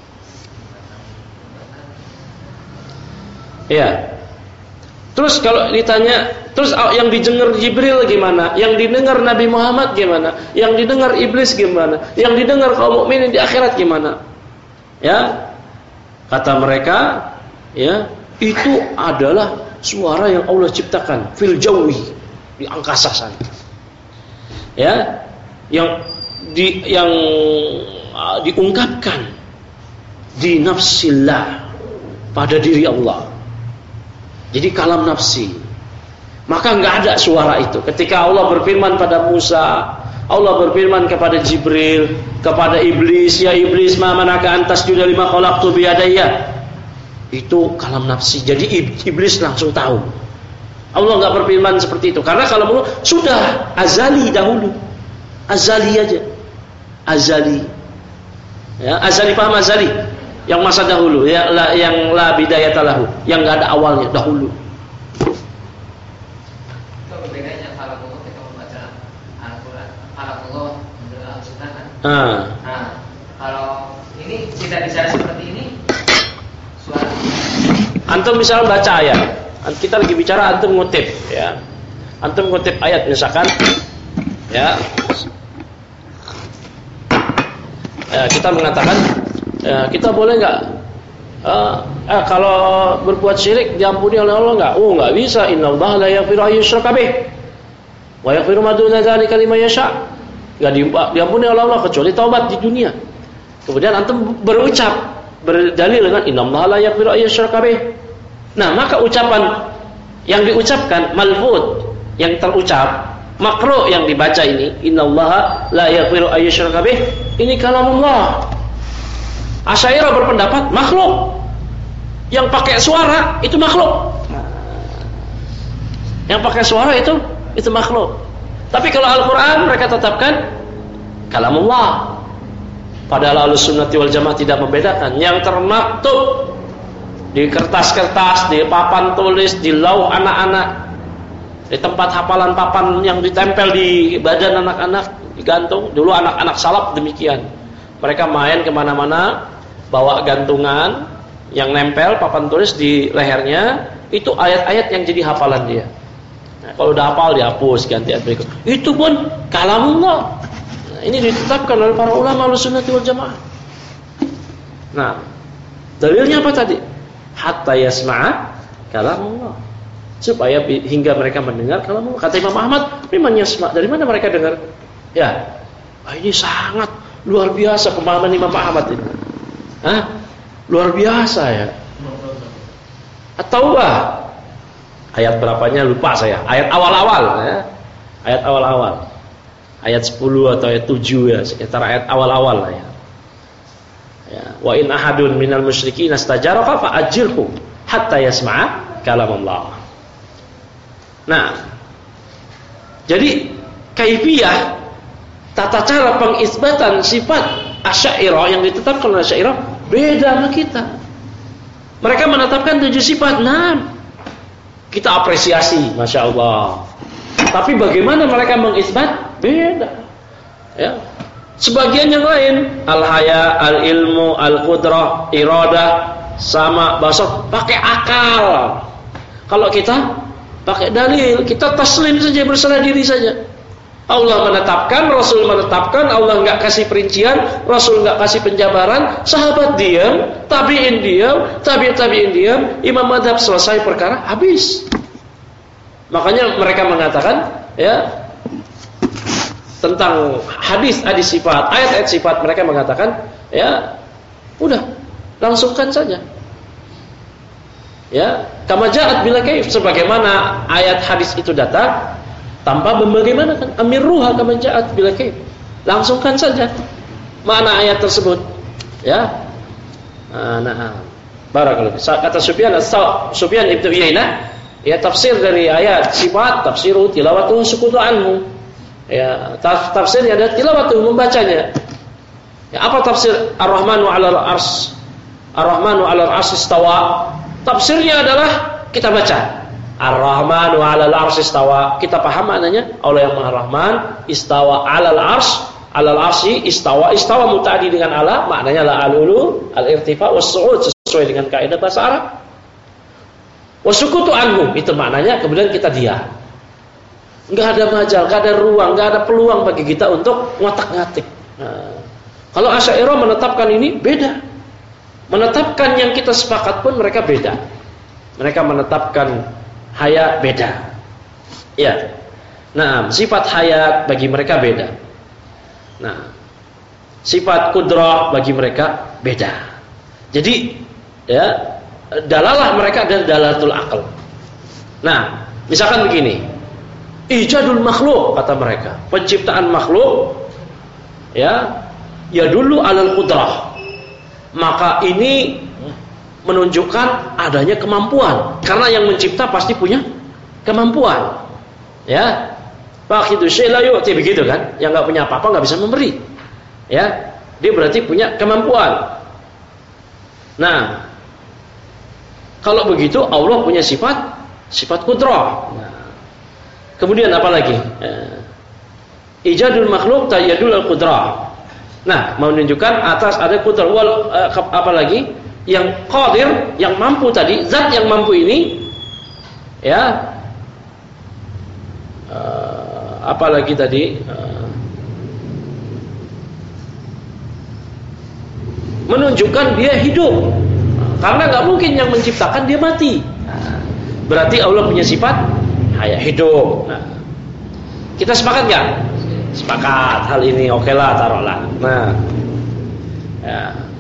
Ya. Terus kalau ditanya, terus yang didengar Jibril gimana? Yang didengar Nabi Muhammad gimana? Yang didengar iblis gimana? Yang didengar kaum mukminin di akhirat gimana? Ya. Kata mereka, ya, itu adalah suara yang Allah ciptakan fil jawi, di angkasa sana. Ya. Yang di yang uh, diungkapkan di nafsillah, pada diri Allah. Jadi kalam nafsi. Maka enggak ada suara itu. Ketika Allah berfirman pada Musa, Allah berfirman kepada Jibril, kepada iblis, ya iblis, ma manaka antasjuda lima khalaqtu bi yadayya. Itu kalam nafsi. Jadi iblis langsung tahu. Allah enggak berfirman seperti itu karena kalau sudah azali dahulu. Azali aja. Azali. Ya, azali, paham azali? Yang masa dahulu, ya, la, yang la bidayata lahu, yang enggak ada awalnya, dahulu. Itu bedanya kalau kita membaca Al-Qur'an, Al-Qur'an menurut Al-Sunnah kan. Ah. Nah, kalau ini tidak bisa seperti ini, suara. Antum misalnya baca ayat, kita lagi bicara, antum ngutip, ya. Antum ngutip ayat misalkan, ya. Ya, kita mengatakan, ya, kita boleh nggak Uh, eh, kalau berbuat syirik diampuni oleh Allah enggak? Oh, enggak bisa. Innallaha la yaghfiru an yushraka bih wa yaghfiru ma duna dzalika liman yasha. Enggak diampuni oleh Allah kecuali taubat di dunia. Kemudian antum berucap berdalil dengan innallaha la yaghfiru an yushraka bih. Nah, maka ucapan yang diucapkan malfud, yang terucap, makruh yang dibaca ini, innallaha la yaghfiru an yushraka bih, ini kalamullah. Asy'ariyah berpendapat makhluk. Yang pakai suara itu makhluk. Yang pakai suara itu itu makhluk. Tapi kalau Al-Qur'an mereka tetapkan kalamullah. Padahal Ahlussunnah wal Jamaah tidak membedakan. Yang termaktub di kertas-kertas, di papan tulis, di lauh anak-anak, di tempat hafalan papan yang ditempel di badan anak-anak, digantung. Dulu anak-anak salaf demikian. Mereka main kemana-mana bawa gantungan yang nempel papan tulis di lehernya, itu ayat-ayat yang jadi hafalan dia. Nah, kalau udah hafal dihapus, ganti ayat berikut. Itu pun kalamullah. Nah, ini ditetapkan oleh para ulama Ahlussunnah wal Jamaah. Nah, dalilnya apa tadi? Hatta yasma'a kalamullah. Supaya hingga mereka mendengar kalamullah. Kata Imam Ahmad, "Miman yasma'?" Dari mana mereka dengar? Ya. Ah, ini sangat luar biasa pemahaman Imam Ahmad ini. Hah? Luar biasa ya. At-Taubah ayat berapanya lupa saya. Ayat awal-awal ya. Ayat awal-awal. Ayat sepuluh atau ayat tujuh ya, sekitar ayat awal-awal lah ya. Ya, wa in ahadun minal musyrikin istajaraka fa ajirhu hatta yasma'a kalamullah. Nah, jadi kaifiyah tata cara pengisbatan sifat Asy'ariyah yang ditetapkan oleh Asy'ariyah beda sama kita. Mereka menetapkan tujuh sifat. Nah, kita apresiasi, masya Allah. Tapi bagaimana mereka mengisbat? Beda. Ya. Sebagian yang lain, al-haya, al-ilmu, al-qudrah, iradah, sama, basar, pakai akal. Kalau kita pakai dalil, kita taslim saja, berserah diri saja. Allah menetapkan, Rasul menetapkan, Allah enggak kasih perincian, Rasul enggak kasih penjabaran, sahabat diam, tabi'in diam, tabi'in tabi'in diam, imam madzhab selesai perkara, habis. Makanya mereka mengatakan ya tentang hadis-hadis sifat, ayat-ayat sifat, mereka mengatakan ya udah langsungkan saja. Ya, kama ja'at bila kaif, sebagaimana ayat hadis itu datang tanpa membagaimanakan, amirruha kama ja'at bila kaif. Langsungkan saja mana ayat tersebut. Ya. Nah, barakallahu. Kata Sufyan Sufyan Ibnu Uyainah, ya tafsir dari ayat sifat, tafsiru tilawatuhu sukutu anhu. Ya, tafsirnya adalah tilawatuhu, membacanya. Ya, apa tafsir Ar-Rahmanu 'alal arsy? Ar-Rahmanu 'alal arsy istawa. Tafsirnya adalah kita baca Ar-Rahmanu 'alal arsy istawa. Kita paham maknanya, Allah yang Maha Rahman, istawa 'alal arsy, 'alal arsy istawa. Istawa muta'addi dengan ala, maknanya la al-ulu, al-irtifa was-su'ud, sesuai dengan kaidah bahasa Arab. Wasukutu anhu, itu maknanya kemudian kita diam. Enggak ada majal, enggak ada ruang, enggak ada peluang bagi kita untuk ngotak-ngatik. Nah, kalau Asy'ariyah menetapkan ini beda. Menetapkan yang kita sepakat pun mereka beda. Mereka menetapkan haya beda. Ya. Nah, sifat hayat bagi mereka beda. Nah, sifat kudrah bagi mereka beda. Jadi, ya, dalalah mereka adalah dalalatul aql. Nah, misalkan begini. Ijadul makhluk, kata mereka. Penciptaan makhluk ya, ya dulu alal qudrah. Maka ini menunjukkan adanya kemampuan, karena yang mencipta pasti punya kemampuan. Ya. Faqidu syai' la yu'ti, begitu kan? Yang enggak punya apa-apa enggak bisa memberi. Ya. Dia berarti punya kemampuan. Nah, kalau begitu Allah punya sifat sifat qudrah. Nah, kemudian apa lagi? Ijadul makhluk tayyadul al-qudrah. Nah, menunjukkan atas ada qudrah. Wal apa lagi? Yang qadir, yang mampu tadi, zat yang mampu ini ya. Uh, apa lagi tadi? Uh, menunjukkan dia hidup. Karena nggak mungkin yang menciptakan dia mati. Nah, berarti Allah punya sifat hayat, hidup. Nah, kita sepakat nggak? Sepakat hal ini, oke lah, taruhlah. Nah, ya.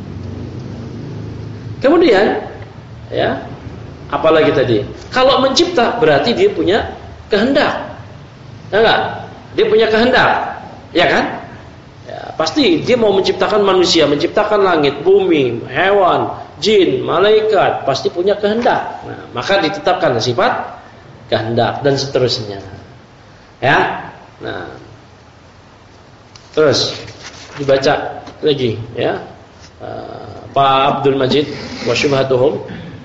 Kemudian, ya, apalagi tadi? Kalau mencipta berarti dia punya kehendak, ya enggak? Dia punya kehendak, ya kan? Ya, pasti dia mau menciptakan manusia, menciptakan langit, bumi, hewan, jin, malaikat, pasti punya kehendak. Nah, maka ditetapkan sifat kehendak dan seterusnya. Ya, nah, terus dibaca lagi, ya, uh, Pak Abdul Majid, wa syubhatuhum.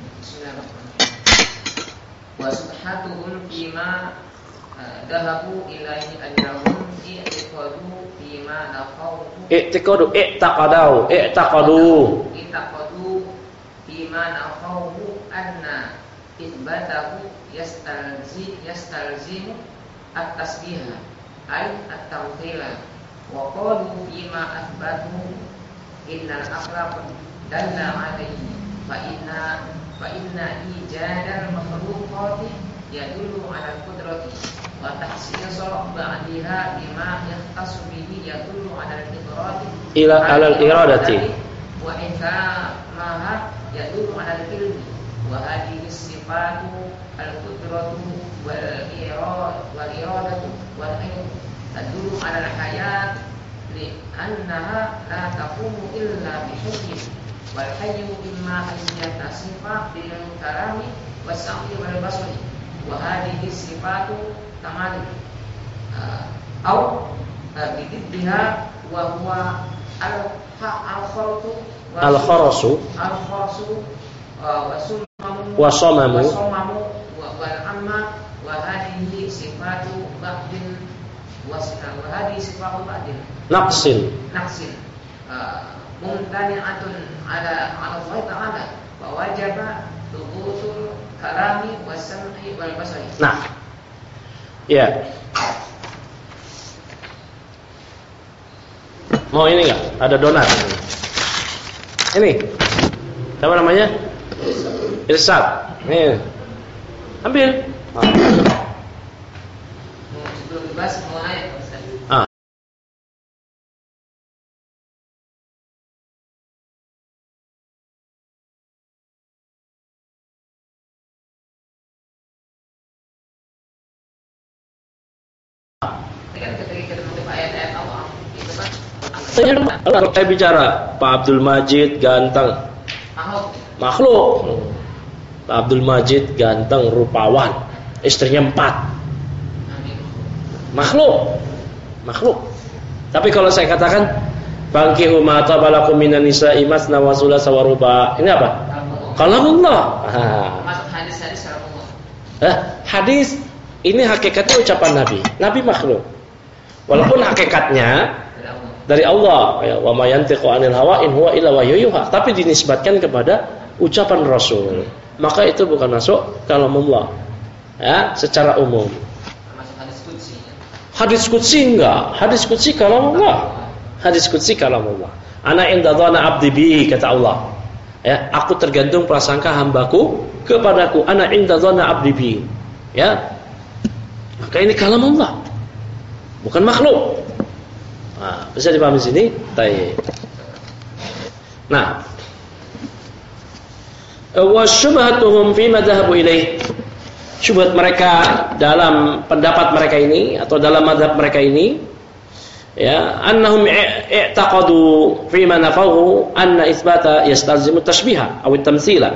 Wa subhatuhum fima dahabu ilaihi annahum i'tiqadu fima nafau i'tiqadu i'taqadu i'taqadu i'taqadu fima nafau anna itsbatahu yastalzi yastalzimu at-tasbiha ay at-tamthila wa qalu fima athbatuhu innal aqrab dalla alayhi fa inna fa inna ijadal makhluqati yadullu ala qudrati wa tahsisa ba'diha bima yahtasu bihi yadullu ala al-qudrati ila ala al-iradati wa ikamaha yadullu ala al-ilmi wa hadhihi sifatu al-qudratu wal irad wal iradatu wal ilm tadullu ala al-hayat li annaha la taqumu illa bi hukmin wal hayyu imma an yatasifa bil kalami was-sam'i wal basari wa hadhihi sifatu tamal au bididdiha wa huwa al-kharatu al-kharasu al-kharasu wa sumamu wa samamu wa samamu wal amma wa hadhihi sifatu ba'din wa hadhihi sifatu ba'din naqsin naqsin mumtani'atun ala ala Allah ta'ala wa wajaba thubutul kalami was-sam'i wal basari. Nah, ya. Mau ini enggak? Ada donat. Ini. Apa namanya? Irsad. Nih. Ambil. Ah. Sebelum dibahas mau ayat Ustaz. Ah. Kalau saya bicara Pak Abdul Majid ganteng, makhluk. Pak Abdul Majid ganteng, rupawan, istrinya empat, makhluk, makhluk. Tapi kalau saya katakan Bankihu ma tabalakum minan nisa'i masna wa thulatha wa ruba', ini apa? Kalamullah. Masuk hadis-hadis kalamullah. Eh, hadis ini hakikatnya ucapan Nabi. Nabi makhluk. Walaupun hakikatnya dari Allah, ya, wa ma yantiqu 'anil hawa in huwa illa wahyu yuha, tapi dinisbatkan kepada ucapan Rasul. Maka itu bukan masuk kalamullah. Ya, secara umum. Masuk hadis qudsi. Hadis qudsi enggak, hadis qudsi kalamullah. Hadis qudsi kalamullah. Ana inda dhanna 'abdi bi, kata Allah. Ya, aku tergantung prasangka hambaku kepadaku. Ana inda dhanna 'abdi bi. Ya. Maka ini kalamullah. Bukan makhluk. Nah, bisa dipahami sini? Baik. Nah, wa syubhatuhum fi madhabu ilaih. Syubhat mereka dalam pendapat mereka ini atau dalam madhab mereka ini, ya, annahum i'taqadu fi ma nafahu anna itsbata yastalzimu tashbiha aw tamtsila.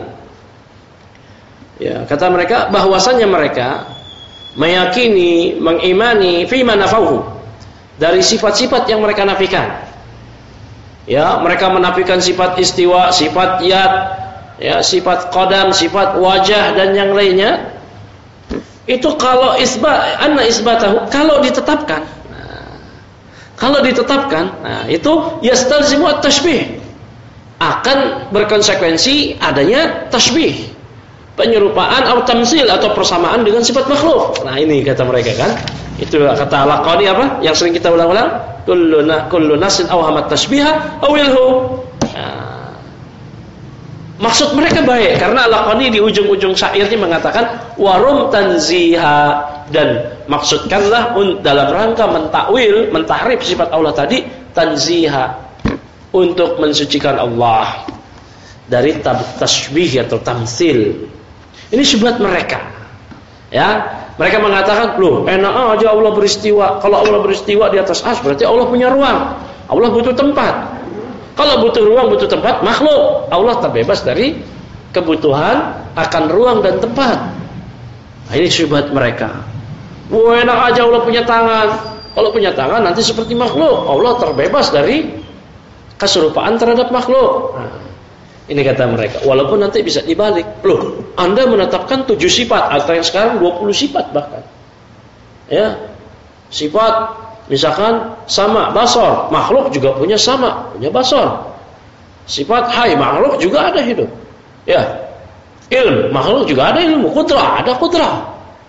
Ya, kata mereka bahwasannya mereka meyakini, mengimani fi ma nafahu, dari sifat-sifat yang mereka nafikan. Ya, mereka menafikan sifat istiwa, sifat yad, ya, sifat qadam, sifat wajah dan yang lainnya. Itu kalau isbat, anna isbatahu, kalau ditetapkan. Nah, kalau ditetapkan, nah itu yastalzimu at-tashbih. Akan berkonsekuensi adanya tashbih, penyerupaan atau tamsil atau persamaan dengan sifat makhluk. Nah, ini kata mereka kan. Itu kata Al-Qadi apa? Yang sering kita ulang-ulang, kullu na kullu nasin awhamat tashbiha awilhu. Nah. Maksud mereka baik karena Al-Qani di ujung-ujung syairnya mengatakan warum tanziha, dan maksudkanlah dalam rangka mentakwil, mentahrif sifat Allah tadi, tanziha, untuk mensucikan Allah dari tasbih atau tamtsil. Ini syubhat mereka. Ya, mereka mengatakan, loh, enak aja Allah beristiwa. Kalau Allah beristiwa di atas ars, berarti Allah punya ruang. Allah butuh tempat. Kalau butuh ruang, butuh tempat, makhluk. Allah terbebas dari kebutuhan akan ruang dan tempat. Nah, ini syubhat mereka. Wah, enak aja Allah punya tangan. Kalau punya tangan nanti seperti makhluk. Allah terbebas dari keserupaan terhadap makhluk. Nah, ini kata mereka. Walaupun nanti bisa dibalik. Loh, Anda menetapkan tujuh sifat atau yang sekarang dua puluh sifat bahkan. Ya. Sifat misalkan sama basor, makhluk juga punya sama, punya basor. Sifat hai, makhluk juga ada hidup. Ya. Ilmu, makhluk juga ada ilmu, kudrah, ada kudrah.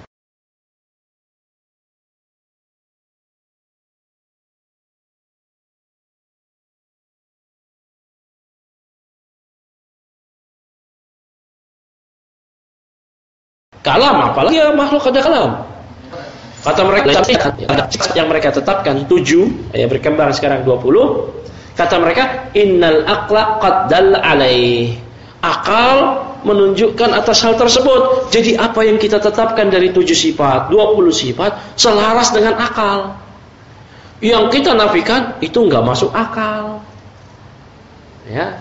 Kalam, apalagi ya makhluk ada kalam. Kata mereka ada yang mereka tetapkan tujuh, ya berkembang sekarang dua puluh. Kata mereka innal aqla qad dalla alaih. Akal menunjukkan atas hal tersebut. Jadi apa yang kita tetapkan dari tujuh sifat, dua puluh sifat selaras dengan akal. Yang kita nafikan itu enggak masuk akal. Ya.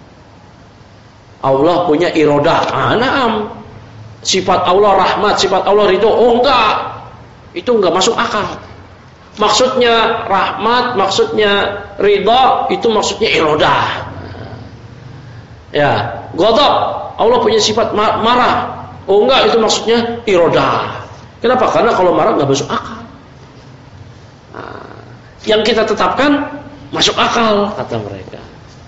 Allah punya iradah. Ah, na'am. Sifat Allah rahmat, sifat Allah ridho. Oh enggak, itu enggak masuk akal. Maksudnya rahmat, maksudnya ridho, itu maksudnya iradah. Ya, ghadab, Allah punya sifat marah. Oh enggak, itu maksudnya iradah. Kenapa? Karena kalau marah enggak masuk akal. Nah, yang kita tetapkan masuk akal, kata mereka.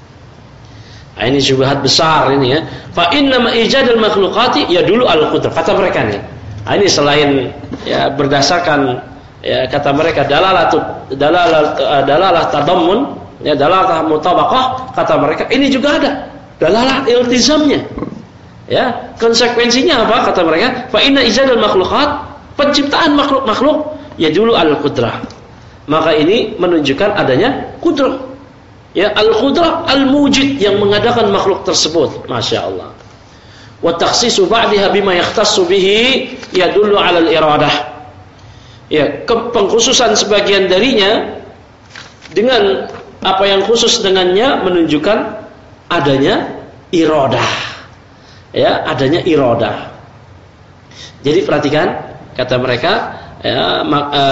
Nah, ini syubhat besar ini ya. Fa inna ma ijadul makhluqati ya dulu al-qudrah. Kata mereka nih. Nah, ini selain ya berdasarkan ya kata mereka dalalah dalalah dalalah tadammun, ya dalalah mutabaqah, kata mereka ini juga ada dalalah iltizamnya. Ya, konsekuensinya apa kata mereka? Fa inna ijadul makhluqat, penciptaan makhluk-makhluk ya dulu al-qudrah. Maka ini menunjukkan adanya qudrah. Ya, al-qudrah al-mujid yang mengadakan makhluk tersebut. Masya Allah. Wa takhsisu ba'daha bima yakhtassu bihi yadullu 'ala al-iradah. Ya, pengkhususan sebagian darinya dengan apa yang khusus dengannya menunjukkan adanya iradah. Ya, adanya iradah. Jadi perhatikan kata mereka ya,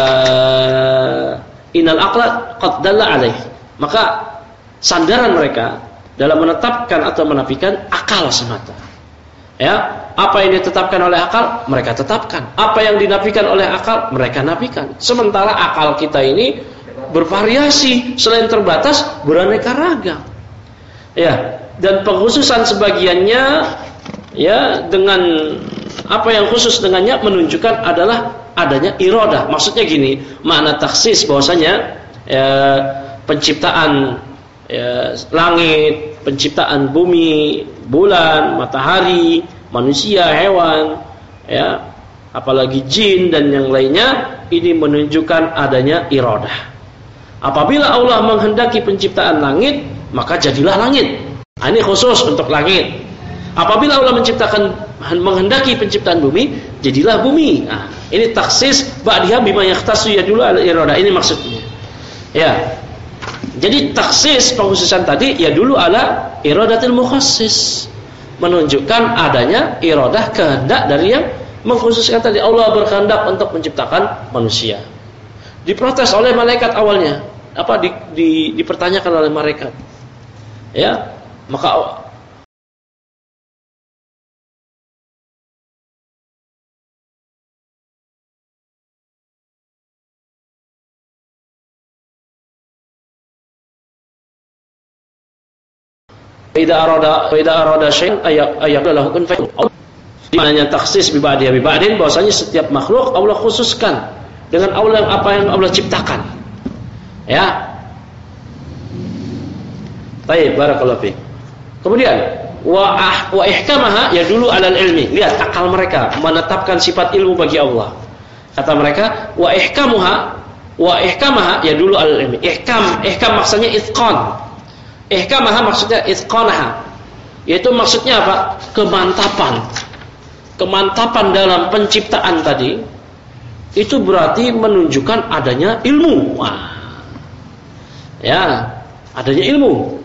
uh, innal aqla qad dalla 'alaih. Maka sandaran mereka dalam menetapkan atau menafikan akal semata. Ya, apa yang ditetapkan oleh akal mereka tetapkan, apa yang dinafikan oleh akal mereka nafikan. Sementara akal kita ini bervariasi, selain terbatas beraneka ragam. Ya, dan pengkhususan sebagiannya ya dengan apa yang khusus dengannya menunjukkan adalah adanya iradah. Maksudnya gini, makna taksis bahwasanya ya, penciptaan ya, langit, penciptaan bumi, bulan, matahari, manusia, hewan, ya, apalagi jin dan yang lainnya, ini menunjukkan adanya iradah. Apabila Allah menghendaki penciptaan langit, maka jadilah langit. Nah, ini khusus untuk langit. Apabila Allah menciptakan menghendaki penciptaan bumi, jadilah bumi. Nah, ini taksis ba'diha bima yakhtassu ya dulu al-iradah. Ini maksudnya. Ya. Jadi taksis pengkhususan tadi ya dulu ala iradatil mukhassis, menunjukkan adanya iradah kehendak dari yang mengkhususkan tadi. Allah berkehendak untuk menciptakan manusia. Diprotes oleh malaikat awalnya, apa di, di, dipertanyakan oleh malaikat. Ya, maka Idza arada idza arada syai'an ayaqlahu kun fayakun. Maknanya taksis bi ba'dihi bi ba'din, bahwasanya setiap makhluk Allah khususkan dengan Allah yang apa yang Allah ciptakan. Ya. Baik, barakallahu fiik. Kemudian wa ah, wa ihkamaha ya dulu alal ilmi. Lihat akal mereka menetapkan sifat ilmu bagi Allah. Kata mereka wa ihkamuha wa ihkamaha ya dulu alal ilmi. Ihkam, ihkam maksudnya itqan. Ihkamaha maksudnya itqanaha. Yaitu maksudnya apa? Kemantapan. Kemantapan dalam penciptaan tadi itu berarti menunjukkan adanya ilmu. Wah. Ya, adanya ilmu.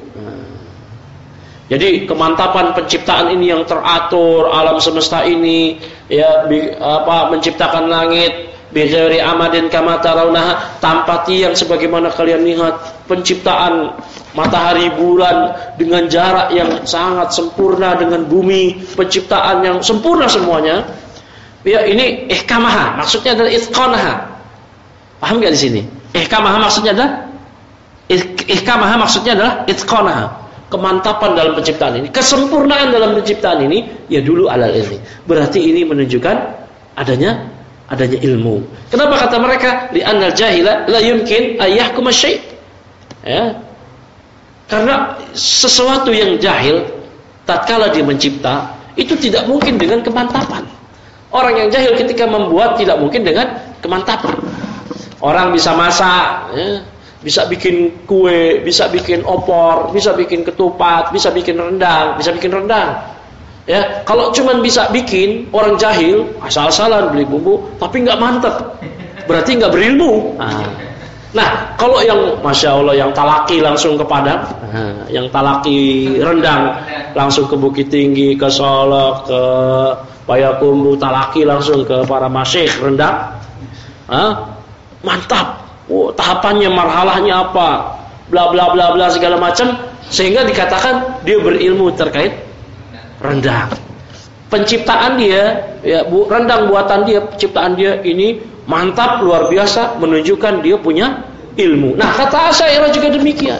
Jadi kemantapan penciptaan ini yang teratur, alam semesta ini ya bi, apa menciptakan langit bighairi amadin kama tarawnaha, tanpa tiang sebagaimana kalian lihat, penciptaan matahari bulan dengan jarak yang sangat sempurna dengan bumi, penciptaan yang sempurna semuanya. Ya, ini ihkamaha, maksudnya adalah itqanaha. Paham enggak di sini? Ihkamaha maksudnya adalah ihkamaha maksudnya adalah itqanaha. Kemantapan dalam penciptaan ini, kesempurnaan dalam penciptaan ini ya dulu alal ilmi. Berarti ini menunjukkan adanya adanya ilmu. Kenapa kata mereka? Li'annal jahila la yumkin ayyahkum asy-syai'. Ya. Karena sesuatu yang jahil tatkala dia mencipta itu tidak mungkin dengan kemantapan. Orang yang jahil ketika membuat tidak mungkin dengan kemantapan. Orang bisa masak, ya, bisa bikin kue, bisa bikin opor, bisa bikin ketupat, bisa bikin rendang, bisa bikin rendang. Ya, kalau cuman bisa bikin orang jahil, asal-asalan beli bumbu, tapi nggak mantep, berarti nggak berilmu. Nah, nah, kalau yang masya Allah yang talaki langsung ke Padang, nah, yang talaki rendang langsung ke Bukit Tinggi, ke Solo, ke Payakumbuh, talaki langsung ke para masyayikh rendang, nah, mantap. Oh, tahapannya, marhalahnya apa, bla bla bla bla segala macam, sehingga dikatakan dia berilmu terkait rendang. Penciptaan dia, ya, bu, rendang buatan dia, penciptaan dia ini mantap luar biasa, menunjukkan dia punya ilmu. Nah, kata Asy'ariyah juga demikian.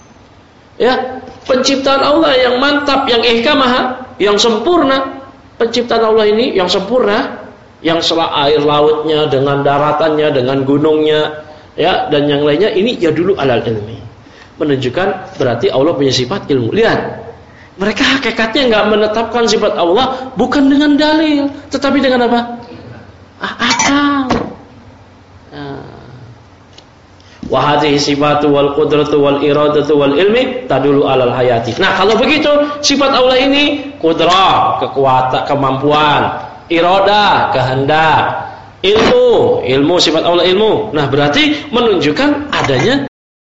Ya, penciptaan Allah yang mantap, yang ihkamaha, yang sempurna, penciptaan Allah ini yang sempurna, yang sela air lautnya dengan daratannya, dengan gunungnya, ya, dan yang lainnya, ini ya dulu alal ilmi, menunjukkan berarti Allah punya sifat ilmu. Lihat, mereka hakikatnya nggak menetapkan sifat Allah bukan dengan dalil, tetapi dengan apa? Ah, akal. Wa hadhihi sifatu wal qudratu wal iradatu wal ilmi tadulu alal hayati. Nah, kalau begitu sifat Allah ini qudrah, kekuatan, kemampuan, iradah, kehendak, ilmu, ilmu sifat Allah ilmu. Nah, berarti menunjukkan adanya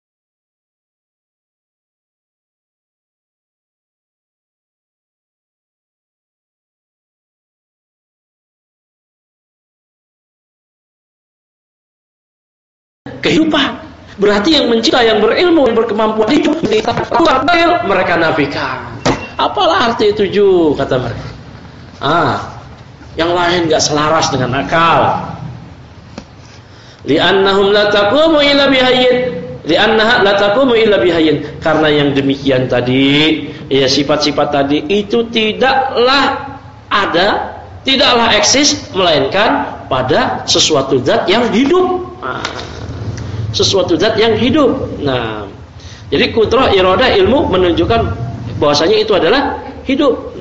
kehidupan. Berarti yang mencipta, yang berilmu, yang berkemampuan hidup, mereka nafikan. Apalah arti tujuh, kata mereka. Ah, yang lain enggak selaras dengan akal. Li'annahum la taqumu illa bihayyin. Li'annaha la taqumu illa bihayyin. Karena yang demikian tadi, ya sifat-sifat tadi itu tidaklah ada, tidaklah eksis melainkan pada sesuatu zat yang hidup. Ah, sesuatu zat yang hidup. Nah, jadi qudrah, iradah, ilmu menunjukkan bahwasanya itu adalah hidup.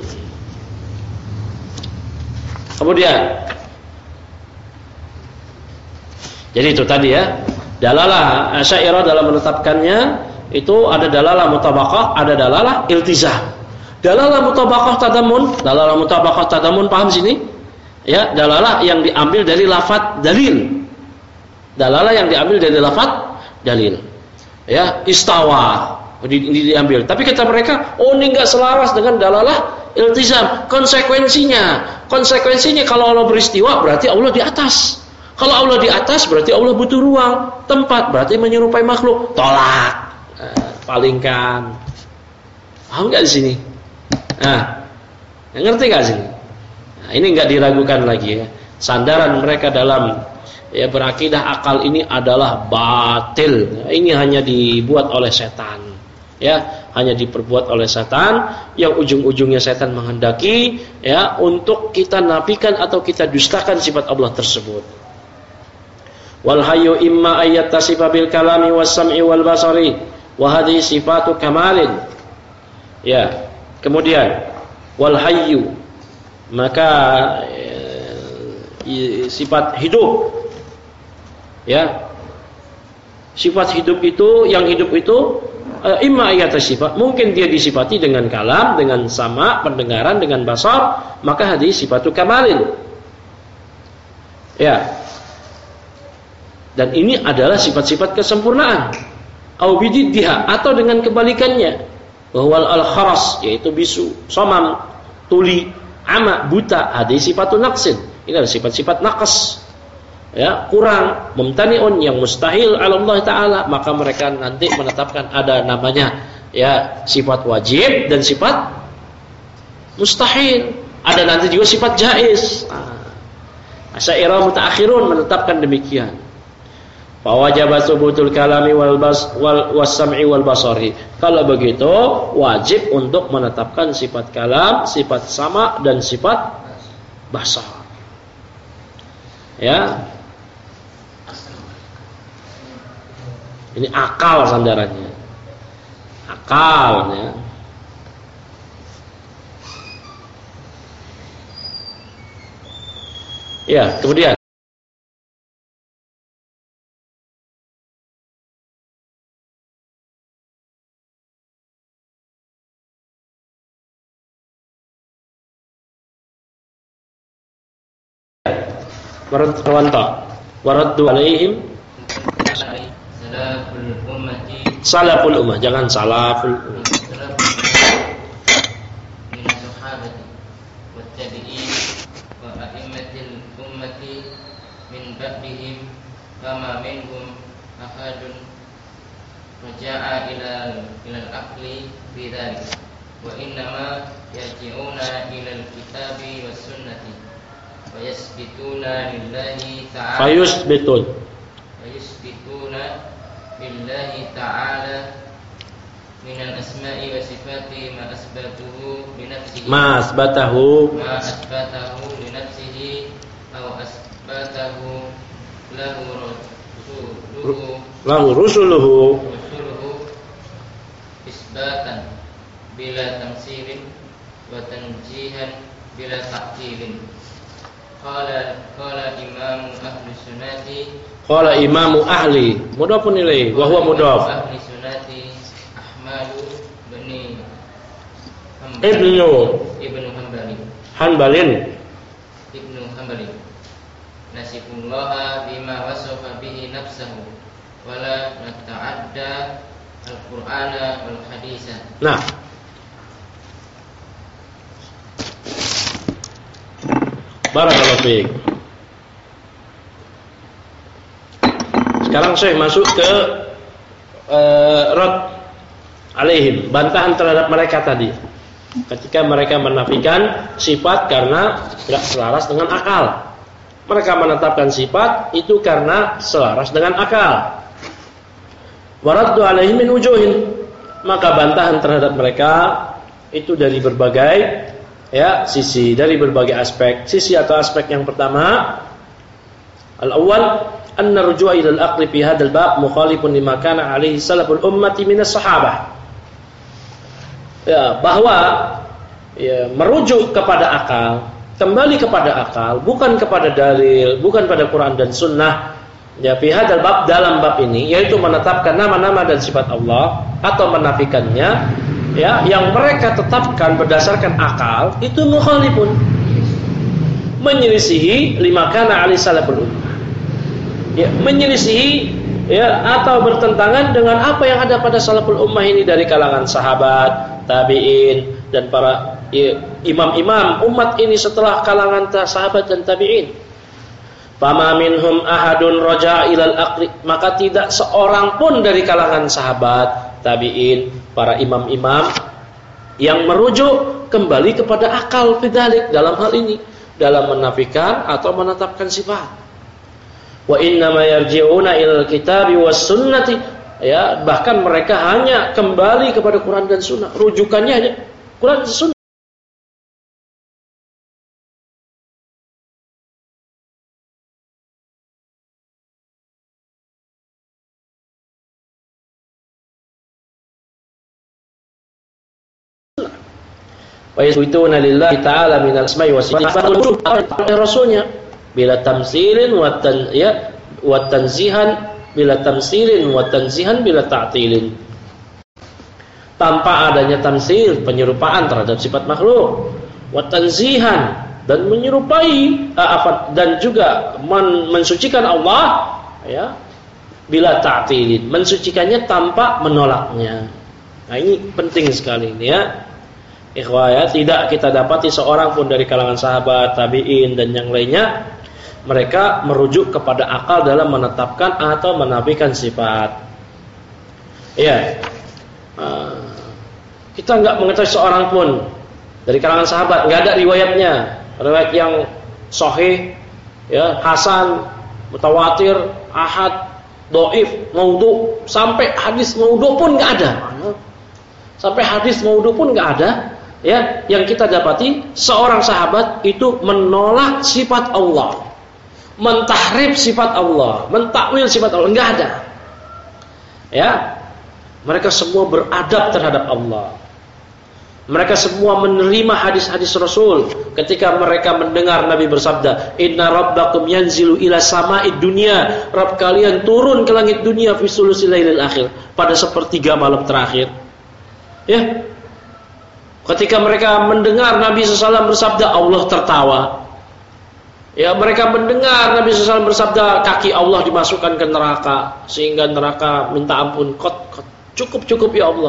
Kemudian, jadi itu tadi ya, dalalah Asy'ariyah dalam menetapkannya itu ada dalalah mutabaqah, ada dalalah iltizam. Dalalah mutabaqah tadamun, dalalah mutabaqah tadamun, paham sini? Ya, dalalah yang diambil dari lafaz dalil. Dalalah yang diambil dari lafaz dalil. Ya, istawa ini diambil. Tapi kata mereka, oh ini enggak selaras dengan dalalah iltizam. Konsekuensinya, konsekuensinya kalau Allah beristiwa berarti Allah di atas. Kalau Allah di atas berarti Allah butuh ruang, tempat, berarti menyerupai makhluk. Tolak, eh, palingkan. Paham enggak di sini? Nah, ngerti enggak sini? Nah, ini enggak diragukan lagi ya. Sandaran mereka dalam ya berakidah akal ini adalah batil. Ini hanya dibuat oleh setan. Ya, hanya diperbuat oleh setan yang ujung-ujungnya setan menghendaki ya untuk kita nafikan atau kita dustakan sifat Allah tersebut. Wal hayyu imma ayattasifa bil kalami was sam'i wal basari wa hadhihi sifatu kamalin. Ya, Kemudian wal hayyu, maka e, sifat hidup. Ya. Sifat hidup itu, yang hidup itu e, imma ayat sifat, mungkin dia disifati dengan kalam, dengan sama, pendengaran, dengan basar, maka hadis sifatu kamalin. Ya. Dan ini adalah sifat-sifat kesempurnaan. Au bididdiha, atau dengan kebalikannya. Bahwa al-kharas, yaitu bisu, somam, tuli, ama, buta, hadis sifatu naqsin. Ini adalah sifat-sifat naqas. Ya, kurang, mumtani'un, yang mustahil ala Allah Ta'ala, maka mereka nanti menetapkan ada namanya ya sifat wajib dan sifat mustahil. Ada nanti juga sifat jaiz. Asy'ariyah mutaakhirun menetapkan demikian. Fa wajaba subutul kalami wal bas wal was-sam'i wal basari. Kalau begitu wajib untuk menetapkan sifat kalam, sifat sama dan sifat basar. Ya. Ini akal sandarannya. Akal ya. Ya, kemudian Waranta waraddu alaihim salaful ummati salaful ummah, jangan salaful ummah. min sahabati wat tabi'in wa a'immatil ummati min ba'dihim kama minhum ahadun raja'a ila ila al-aqli fi dzalik wa innama yarji'una ila al-kitabi was sunnati Fayasbituna lillahi ta'ala Fayusbitun Fayasbituna lillahi ta'ala minal asma'i wa sifati ma asbatuhu li nafsihi Ma asbatahu Ma asbatahu li nafsihi Aw asbatahu lahu rusuluhu Lahu rusuluhu Rusuluhu Isbatan bila tamsilin wa tanjihan bila ta'tilin. Qala qala imamu ahli sunnati Qala imamu ahli mudhafun ilaih wa huwa mudhaf ahli sunnati Ahmadu bin Ibnu Ibnu Hanbali Hanbalin Ibnu Hanbali Nasibullaha bima wasafa bihi nafsahu wala nata'adda al-Qur'ana wal haditha. Nah, barakallahu fiik. Sekarang saya masuk ke uh, rad alaihim, bantahan terhadap mereka tadi. Ketika mereka menafikan sifat karena tidak selaras dengan akal. Mereka menetapkan sifat itu karena selaras dengan akal. Waraddu alaihim min wujuhin. Maka bantahan terhadap mereka itu dari berbagai ya sisi, dari berbagai aspek. Sisi atau aspek yang pertama, al-awwal anna rujua ila al-aqli fi hadzal bab mukhalifun lima kana alaihi salaful ummati minas sahabah. Ya, bahwa ya, merujuk kepada akal, kembali kepada akal, bukan kepada dalil, bukan pada Quran dan Sunnah. Ya, fi hadzal bab, dalam bab ini, yaitu menetapkan nama-nama dan sifat Allah atau menafikannya, ya, yang mereka tetapkan berdasarkan akal, itu mukhalifun, menyelisihi lima kana alaihi salaful ummah. Ya, menyelisihi ya atau bertentangan dengan apa yang ada pada salaful ummah ini dari kalangan sahabat, tabi'in dan para ya, imam-imam umat ini setelah kalangan sahabat dan tabi'in. Fama minhum ahadun raja'a ilal aqli, maka tidak seorang pun dari kalangan sahabat, tabi'in, para imam-imam yang merujuk kembali kepada akal fidzalik dalam hal ini, dalam menafikan atau menetapkan sifat. Wa inna ma yarji'una ilal kitabi was sunnati, ya, bahkan mereka hanya kembali kepada Quran dan Sunnah, rujukannya hanya Quran dan Sunnah. Wa yasbituna lillahi ta'ala min al-asma'i was sifat rasulnya bila tamsilin wa tan ya wa tanzihan bila tamsilin wa tanzihan bila ta'tilin. Tanpa adanya tamsil, penyerupaan terhadap sifat makhluk, wa tanzihan dan menyerupai uh, dan juga men mensucikan Allah ya bila ta'tilin, mensucikannya tanpa menolaknya. Nah, ini penting sekali ini ya. Ikhwah ya, tidak kita dapati seorang pun dari kalangan sahabat, tabi'in dan yang lainnya mereka merujuk kepada akal dalam menetapkan atau menafikan sifat. Ya. Uh, kita enggak mengetahui seorang pun dari kalangan sahabat, enggak ada riwayatnya, riwayat yang sahih ya, hasan, mutawatir, ahad, dhaif, maudhu, sampai hadis maudhu pun enggak ada. Sampai hadis maudhu pun enggak ada. Ya, yang kita dapati seorang sahabat itu menolak sifat Allah, mentahrif sifat Allah, mentakwil sifat Allah, enggak ada. Ya. Mereka semua beradab terhadap Allah. Mereka semua menerima hadis-hadis Rasul ketika mereka mendengar Nabi bersabda, "Inna rabbakum yanzilu ila sama'id dunya." Rabb kalian turun ke langit dunia fi sulusil lailil akhir, pada sepertiga malam terakhir. Ya. Ketika mereka mendengar Nabi shallallahu alaihi wasallam bersabda, Allah tertawa. Ya, mereka mendengar Nabi shallallahu alaihi wasallam bersabda, kaki Allah dimasukkan ke neraka sehingga neraka minta ampun, kot, kot, cukup cukup ya Allah.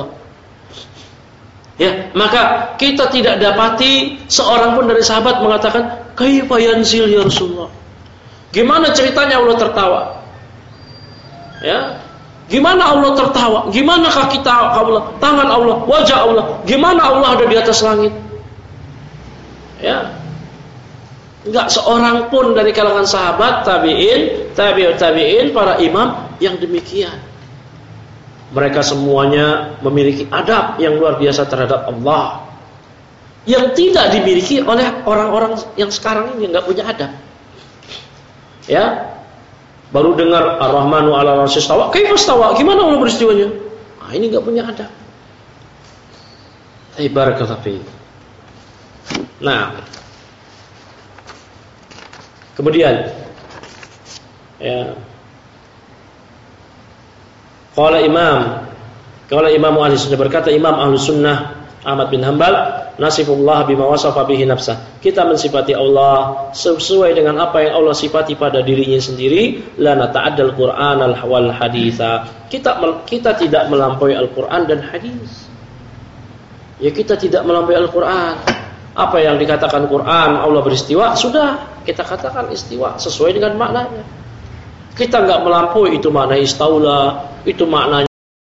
Ya, maka kita tidak dapati seorang pun dari sahabat mengatakan, kaifa yanzil ya Rasulullah. Gimana ceritanya Allah tertawa? Ya. Gimana Allah tertawa? Gimana kaki Allah, tangan Allah, wajah Allah? Gimana Allah ada di atas langit? Ya. Enggak seorang pun dari kalangan sahabat, tabi'in, tabi'ut tabi'in, para imam yang demikian. Mereka semuanya memiliki adab yang luar biasa terhadap Allah, yang tidak dimiliki oleh orang-orang yang sekarang ini, yang enggak punya adab. Ya. Baru dengar Ar-Rahmanu 'alal 'arsy istawa, kaifa istawa? Gimana Allah beristiwanya? Ah, ini enggak punya adab. Barakallahu fiik. Nah, kemudian ya, qala imam qala imam ahli sunnah, berkata imam ahli sunnah Ahmad bin Hanbal, nasifullah bima wasafa bihi nafsah. Kita mensifati Allah sesuai dengan apa yang Allah sifati pada dirinya sendiri. La nata'addal Qur'an wal haditsa. Kita kita tidak melampaui Al-Qur'an dan hadis. Ya, kita tidak melampaui Al-Qur'an. Apa yang dikatakan Quran Allah beristiwa, sudah kita katakan istiwa sesuai dengan maknanya. Kita enggak melampaui itu makna istaula, itu maknanya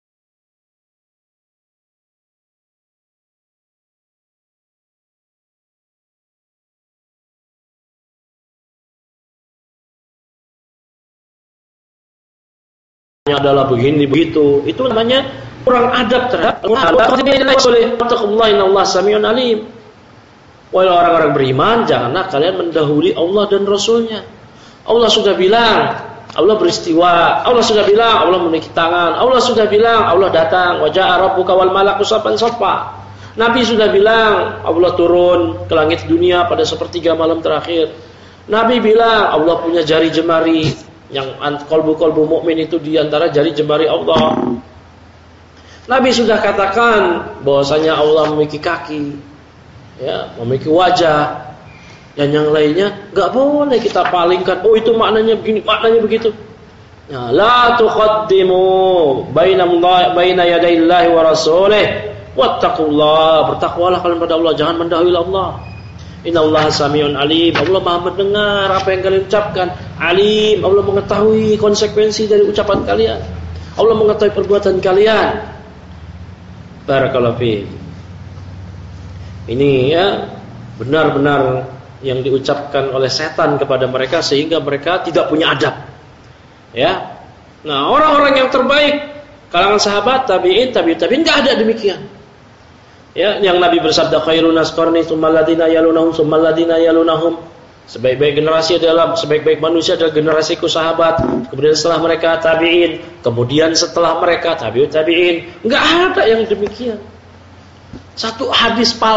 adalah begini begitu. Itu namanya kurang adab terhadap Allah. Innallaha samiun alim. Wahai orang-orang beriman, janganlah kalian mendahului Allah dan Rasulnya. Allah sudah bilang Allah beristiwa, Allah sudah bilang Allah memiliki tangan, Allah sudah bilang Allah datang, wa ja'a rabbuka wal malaku saffan saffa. Nabi sudah bilang Allah turun ke langit dunia pada sepertiga malam terakhir. Nabi bilang Allah punya jari jemari. Yang kolbu-kolbu mukmin itu diantara jari jemari Allah. Nabi sudah katakan bahwasanya Allah memiliki kaki, ya, memiliki wajah, dan yang lainnya nggak boleh kita palingkan. Oh, itu maknanya begini, maknanya begitu. Ya, la tuqaddimu baina baina yadayillahi wa rasulih wattaqullah. Bertakwalah kalian pada Allah, jangan mendahului Allah. Innallaha samiun alim. Allah Maha mendengar apa yang kalian ucapkan. Alim, Allah mengetahui konsekuensi dari ucapan kalian. Allah mengetahui perbuatan kalian. Barakallahu fiik. Ini ya benar-benar yang diucapkan oleh setan kepada mereka sehingga mereka tidak punya adab. Ya. Nah, orang-orang yang terbaik kalangan sahabat, tabi'in, tabi'ut tabi'in enggak ada demikian. Ya, yang Nabi bersabda khairun nas qarni tsummal ladina yalunahum tsummal ladina yalunahum. Sebaik-baik generasi adalah sebaik-baik manusia adalah generasiku sahabat, kemudian setelah mereka tabi'in, kemudian setelah mereka tabi'ut tabi'in. Enggak ada yang demikian. Satu hadis palsu,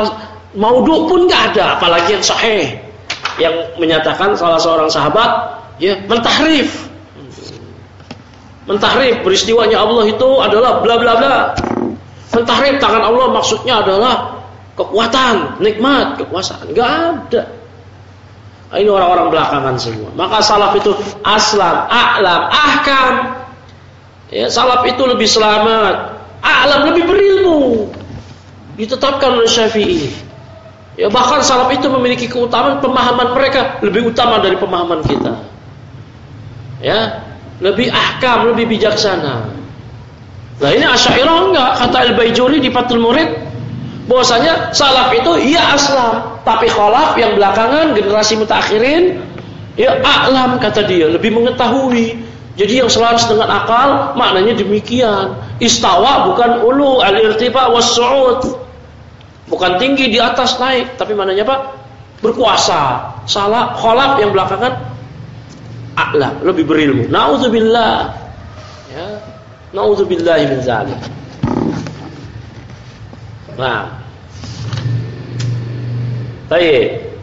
Maudhu pun nggak ada, apalagi yang sahih yang menyatakan salah seorang sahabat ya mentahrif. Mentahrif peristiwanya Allah itu adalah bla bla bla. Mentahrif tangan Allah maksudnya adalah kekuatan, nikmat, kekuasaan. Enggak ada. Nah, ini orang-orang belakangan semua. Maka salaf itu aslam, a'lam, ahkam. Ya, salaf itu lebih selamat, a'lam lebih berilmu. Ditetapkan oleh Syafi'i. Ya, bahkan salaf itu memiliki keutamaan pemahaman mereka lebih utama dari pemahaman kita. Ya, lebih ahkam, lebih bijaksana. Nah ini Asy'ariyah enggak, kata Al-Baijuri di Fathul Murid, bahwasanya salaf itu iya aslam, tapi khalaf yang belakangan generasi mutaakhirin ya a'lam kata dia, lebih mengetahui. Jadi yang selaras dengan akal maknanya demikian. Istawa bukan ulu, al-irtifa was-su'ud. Bukan tinggi di atas naik, tapi maknanya apa? Berkuasa. Salah khalaf yang belakangan a'lam, lebih berilmu. Nauzubillah. Ya. Nauzubillahi min dzalik. Nah. Baik.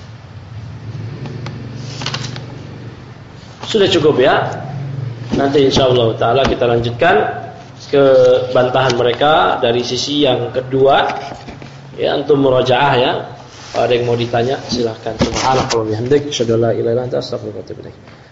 Sudah cukup ya. Nanti insyaallah taala kita lanjutkan ke bantahan mereka dari sisi yang kedua. Ya, antum murajaah ya. Ada yang mau ditanya silahkan. Subhanallah wa bihamdik, asyhadu an la ilaha illa anta, astaghfiruka wa atubu ilaik.